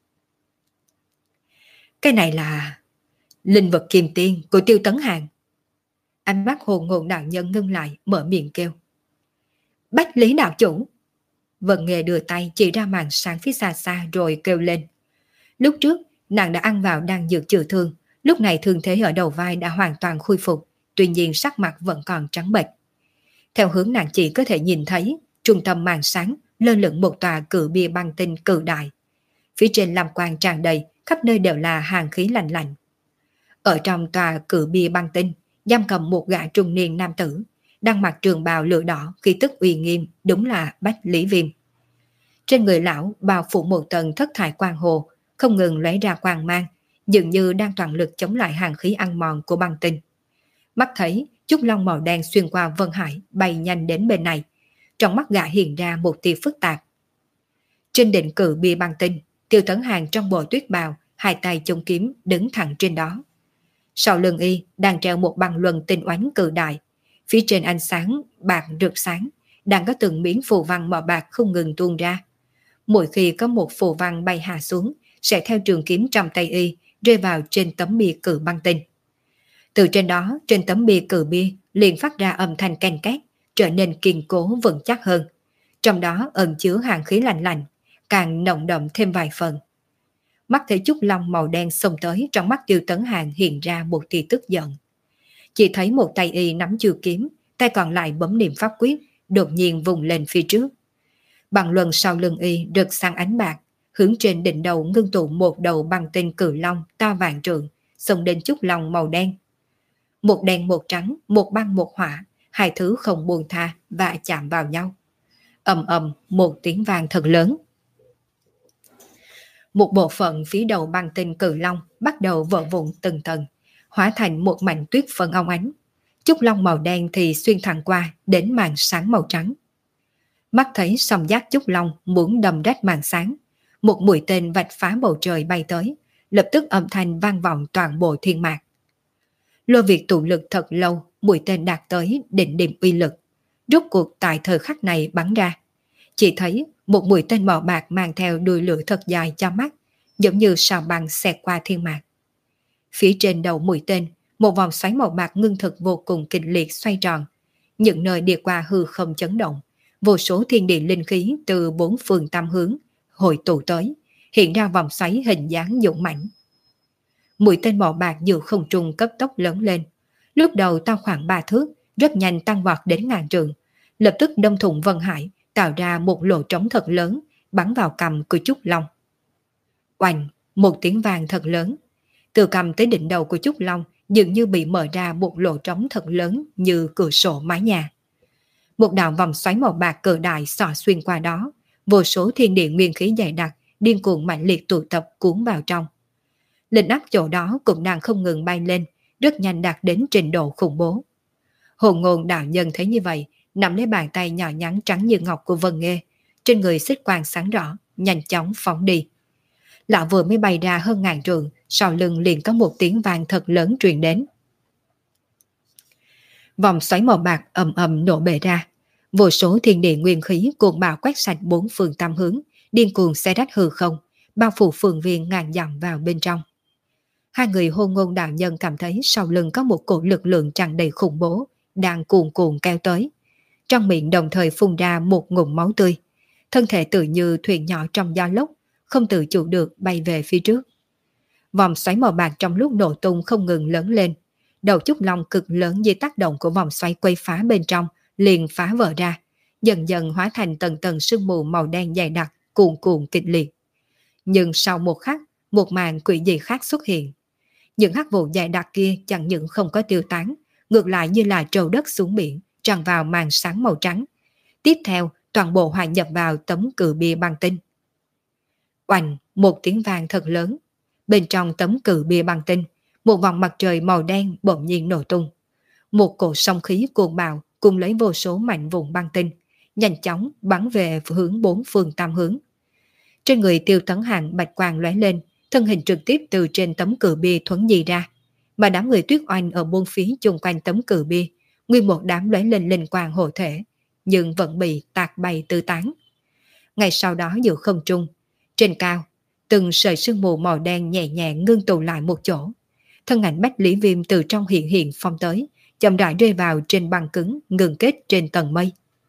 Cái này là linh vật kim tiên của Tiêu Tấn Hàng. Ánh mắt hồn ngôn đạo nhân ngưng lại, mở miệng kêu. Bách Lý đạo chủ. Vân Nghề đưa tay chỉ ra màn sáng phía xa xa rồi kêu lên. Lúc trước, nàng đã ăn vào đan dược chữa thương, lúc này thương thế ở đầu vai đã hoàn toàn khôi phục, tuy nhiên sắc mặt vẫn còn trắng bệch. Theo hướng nàng chỉ có thể nhìn thấy, trung tâm màn sáng lơ lửng một tòa cự bia băng tinh cự đại. Phía trên lam quang tràn đầy, khắp nơi đều là hàn khí lạnh lạnh. Ở trong tòa cự bia băng tinh, giam cầm một gã trung niên nam tử, đang mặc trường bào lửa đỏ, khí tức uy nghiêm, đúng là Bách Lý Viêm. Trên người lão bao phủ một tầng thất thải quang hồ, không ngừng lóe ra quang mang, dường như đang toàn lực chống lại hàn khí ăn mòn của băng tinh. Mắt thấy Trúc long màu đen xuyên qua vân hải, bay nhanh đến bên này, trong mắt gã hiện ra một tia phức tạp. Trên đỉnh cự bia băng tinh, Tiêu Tấn Hàng trong bộ tuyết bào, hai tay chống kiếm đứng thẳng trên đó. Sau lưng y đang treo một băng luân tinh oánh cự đại, phía trên ánh sáng bạc rực sáng, đang có từng miếng phù văn màu bạc không ngừng tuôn ra. Mỗi khi có một phù văn bay hạ xuống, sẽ theo trường kiếm trong tay y rơi vào trên tấm bia cự băng tinh. Từ trên đó, trên tấm bia cự bia liền phát ra âm thanh canh két, trở nên kiên cố vững chắc hơn. Trong đó ẩn chứa hàn khí lạnh lạnh, càng nồng đậm thêm vài phần. Mắt thấy Trúc long màu đen xông tới, trong mắt Tiêu Tấn Hàng hiện ra một tia tức giận. Chỉ thấy một tay y nắm chuôi kiếm, tay còn lại bấm niệm pháp quyết, đột nhiên vùng lên phía trước. Bằng luân sau lưng y rực sang ánh bạc, hướng trên đỉnh đầu ngưng tụ một đầu băng tinh cự long to vạn trượng, xông đến Trúc long màu đen. Một đen một trắng, một băng một hỏa, hai thứ không buông tha và chạm vào nhau. Ầm ầm một tiếng vang thật lớn. Một bộ phận phía đầu băng tinh cự long bắt đầu vỡ vụn từng tầng, hóa thành một mảnh tuyết phân óng ánh. Trúc long màu đen thì xuyên thẳng qua đến màn sáng màu trắng. Mắt thấy song giác Trúc long muốn đâm rách màn sáng, một mũi tên vạch phá bầu trời bay tới, lập tức âm thanh vang vọng toàn bộ thiên mạc. Lôi việc tụ lực thật lâu, mũi tên đạt tới đỉnh điểm uy lực, rốt cuộc tại thời khắc này bắn ra. Chỉ thấy một mũi tên màu bạc mang theo đuôi lửa thật dài cho mắt, giống như sao băng xẹt qua thiên mạc. Phía trên đầu mũi tên, một vòng xoáy màu bạc ngưng thực vô cùng kịch liệt xoay tròn. Những nơi đi qua hư không chấn động, vô số thiên địa linh khí từ bốn phương tam hướng hội tụ tới, hiện ra vòng xoáy hình dáng dũng mãnh. Mũi tên màu bạc giữa không trung cấp tốc lớn lên, lúc đầu to khoảng ba thước, rất nhanh tăng vọt đến ngàn trượng, lập tức đâm thủng vân hải, tạo ra một lỗ trống thật lớn, bắn vào cằm của Trúc long. Oanh, một tiếng vang thật lớn, từ cằm tới đỉnh đầu của Trúc long dường như bị mở ra một lỗ trống thật lớn như cửa sổ mái nhà. Một đạo vòng xoáy màu bạc cự đại xỏ xuyên qua đó, vô số thiên địa nguyên khí dày đặc điên cuồng mạnh liệt tụ tập cuốn vào trong. Linh áp chỗ đó cũng đang không ngừng bay lên, rất nhanh đạt đến trình độ khủng bố. Hồn ngôn đạo nhân thấy như vậy, nắm lấy bàn tay nhỏ nhắn trắng như ngọc của Vân Nghê, trên người xích quang sáng rõ, nhanh chóng phóng đi. Lão vừa mới bay ra hơn ngàn trượng, sau lưng liền có một tiếng vang thật lớn truyền đến. Vòng xoáy màu bạc ầm ầm nổ bể ra, Vô số thiên địa nguyên khí cuồng bạo quét sạch bốn phương tám hướng, điên cuồng xé rách hư không, bao phủ phường viên ngàn dặm vào bên trong. Hai người hôn ngôn đạo nhân cảm thấy sau lưng có một cổ lực lượng tràn đầy khủng bố, đang cuồn cuộn kéo tới. Trong miệng đồng thời phun ra một ngụm máu tươi. Thân thể tự như thuyền nhỏ trong gió lốc, không tự chủ được bay về phía trước. Vòng xoáy màu bạc trong lúc nổ tung không ngừng lớn lên. Đầu chúc long cực lớn dưới tác động của vòng xoáy quay phá bên trong, liền phá vỡ ra, dần dần hóa thành tầng tầng sương mù màu đen dày đặc, cuồn cuộn kịch liệt. Nhưng sau một khắc, một màn quỷ dị khác xuất hiện. Những hắc vụ dày đặc kia chẳng những không có tiêu tán, ngược lại như là trâu đất xuống biển, tràn vào màn sáng màu trắng. Tiếp theo, toàn bộ hòa nhập vào tấm cự bia băng tinh. Oành, một tiếng vang thật lớn. Bên trong tấm cự bia băng tinh, một vòng mặt trời màu đen bỗng nhiên nổ tung. Một cỗ sóng khí cuồng bạo cùng lấy vô số mảnh vụn băng tinh, nhanh chóng bắn về hướng bốn phương tám hướng. Trên người Tiêu Tấn Hàng bạch quang lóe lên, thân hình trực tiếp từ trên tấm cự bia thuấn di ra, mà đám người Tuyết Oanh ở bốn phía chung quanh tấm cự bia, nguyên một đám lóe lên linh quang hộ thể, nhưng vẫn bị tạc bay tứ tán. Ngay sau đó giữa không trung, trên cao, từng sợi sương mù màu đen nhẹ nhẹ ngưng tụ lại một chỗ. Thân ảnh Bách Lý Viêm từ trong hiện hiện phong tới, chậm rãi rơi vào trên băng cứng ngừng kết trên tầng mây.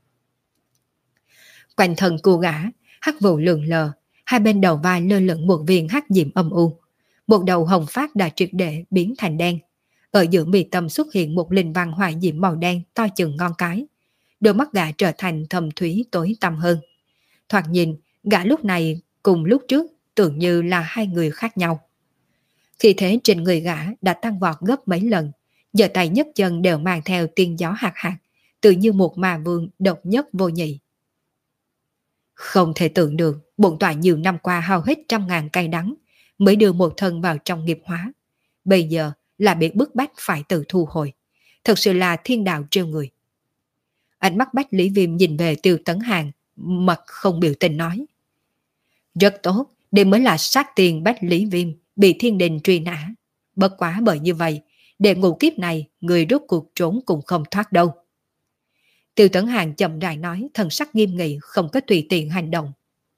Quanh thân cô gã, hắc vụ lượn lờ, hai bên đầu vai lơ lửng một viên hắc diệm âm u. Một đầu hồng phát đã triệt để biến thành đen. Ở giữa mi tâm xuất hiện một linh văn hỏa diệm màu đen to chừng ngón cái. Đôi mắt gã trở thành thâm thúy tối tăm hơn. Thoạt nhìn, gã lúc này cùng lúc trước tưởng như là hai người khác nhau. Khi thế trên người gã đã tăng vọt gấp mấy lần, giờ tay nhấc chân đều mang theo tiên gió hạt hạt, tự như một ma vương độc nhất vô nhị. Không thể tưởng được, bổn tọa nhiều năm qua hao hết trăm ngàn cay đắng, mới đưa một thân vào trong nghiệp hóa. Bây giờ là bị bức bách phải tự thu hồi. Thật sự là thiên đạo trêu người. Ánh mắt Bách Lý Viêm nhìn về Tiêu Tấn Hàng, mặt không biểu tình nói. Rất tốt, đây mới là sát tiền Bách Lý Viêm bị thiên đình truy nã. Bất quá bởi như vậy, để ngũ kiếp này người rốt cuộc trốn cũng không thoát đâu. Tiêu Tấn Hàng chậm rãi nói, thần sắc nghiêm nghị, không có tùy tiện hành động.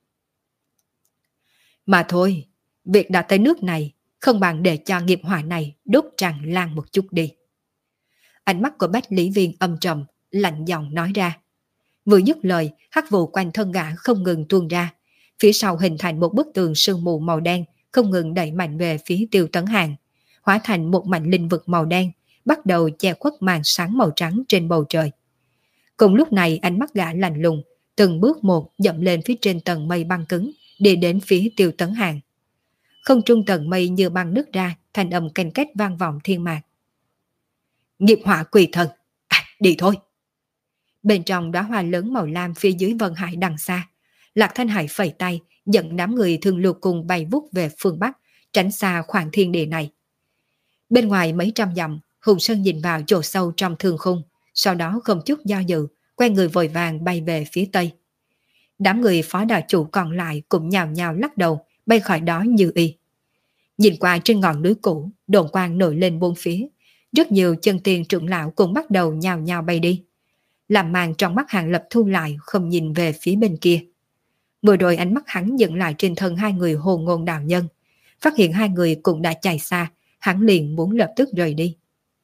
Mà thôi, việc đã tới nước này, không bằng để cho nghiệp hỏa này đốt tràn lan một chút đi. Ánh mắt của Bách Lý Viên âm trầm, lạnh giọng nói ra. Vừa dứt lời, hắc vụ quanh thân gã không ngừng tuôn ra, phía sau hình thành một bức tường sương mù màu đen, không ngừng đẩy mạnh về phía Tiêu Tấn Hàng, hóa thành một mảnh linh vực màu đen, bắt đầu che khuất màn sáng màu trắng trên bầu trời. Cùng lúc này ánh mắt gã lạnh lùng, từng bước một dậm lên phía trên tầng mây băng cứng, đi đến phía Tiêu Tấn Hàng. Không trung tầng mây như băng nứt ra, thành âm canh két vang vọng thiên mạc. Nghiệp hỏa quỷ thần, à, đi thôi. Bên trong đóa hoa lớn màu lam phía dưới Vân Hải đằng xa, Lạc Thanh Hải phẩy tay, dẫn đám người thường lục cùng bay vút về phương Bắc, tránh xa khoảng thiên địa này. Bên ngoài mấy trăm dặm, Hùng Sơn nhìn vào chỗ sâu trong thương khung, sau đó không chút do dự, quay người vội vàng bay về phía Tây. Đám người phó đạo chủ còn lại cũng nhào nhào lắc đầu, bay khỏi đó như y. Nhìn qua trên ngọn núi cũ, đồn quang nổi lên bốn phía, rất nhiều chân tiên trưởng lão cũng bắt đầu nhào nhào bay đi. Làm màn trong mắt Hàng Lập thu lại, không nhìn về phía bên kia. Vừa rồi ánh mắt hắn dừng lại trên thân hai người Hồ Ngôn đạo nhân, phát hiện hai người cũng đã chạy xa, hắn liền muốn lập tức rời đi.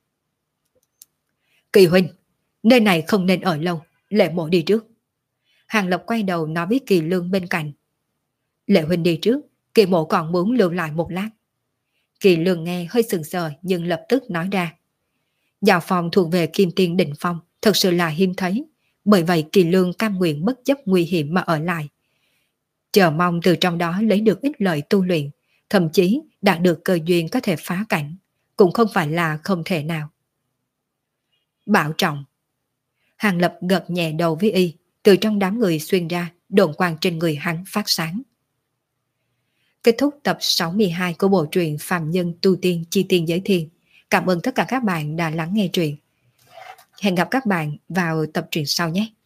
Kỳ huynh, nơi này không nên ở lâu, Lệ Mộ đi trước. Hàng Lập quay đầu nói với Kỳ Lương bên cạnh. Lệ huynh đi trước, Kỳ Mộ còn muốn lưu lại một lát. Kỳ Lương nghe hơi sừng sờ nhưng lập tức nói ra. Giao phòng thuộc về Kim Tiên Định Phong thật sự là hiếm thấy, bởi vậy Kỳ Lương cam nguyện bất chấp nguy hiểm mà ở lại. Chờ mong từ trong đó lấy được ít lợi tu luyện, thậm chí đạt được cơ duyên có thể phá cảnh, cũng không phải là không thể nào. Bảo trọng. Hàng Lập gật nhẹ đầu với y, từ trong đám người xuyên ra, đồn quang trên người hắn phát sáng. Kết thúc tập sáu mươi hai của bộ truyện Phàm Nhân Tu Tiên Chi Tiên Giới Thiên. Cảm ơn tất cả các bạn đã lắng nghe truyện. Hẹn gặp các bạn vào tập truyện sau nhé.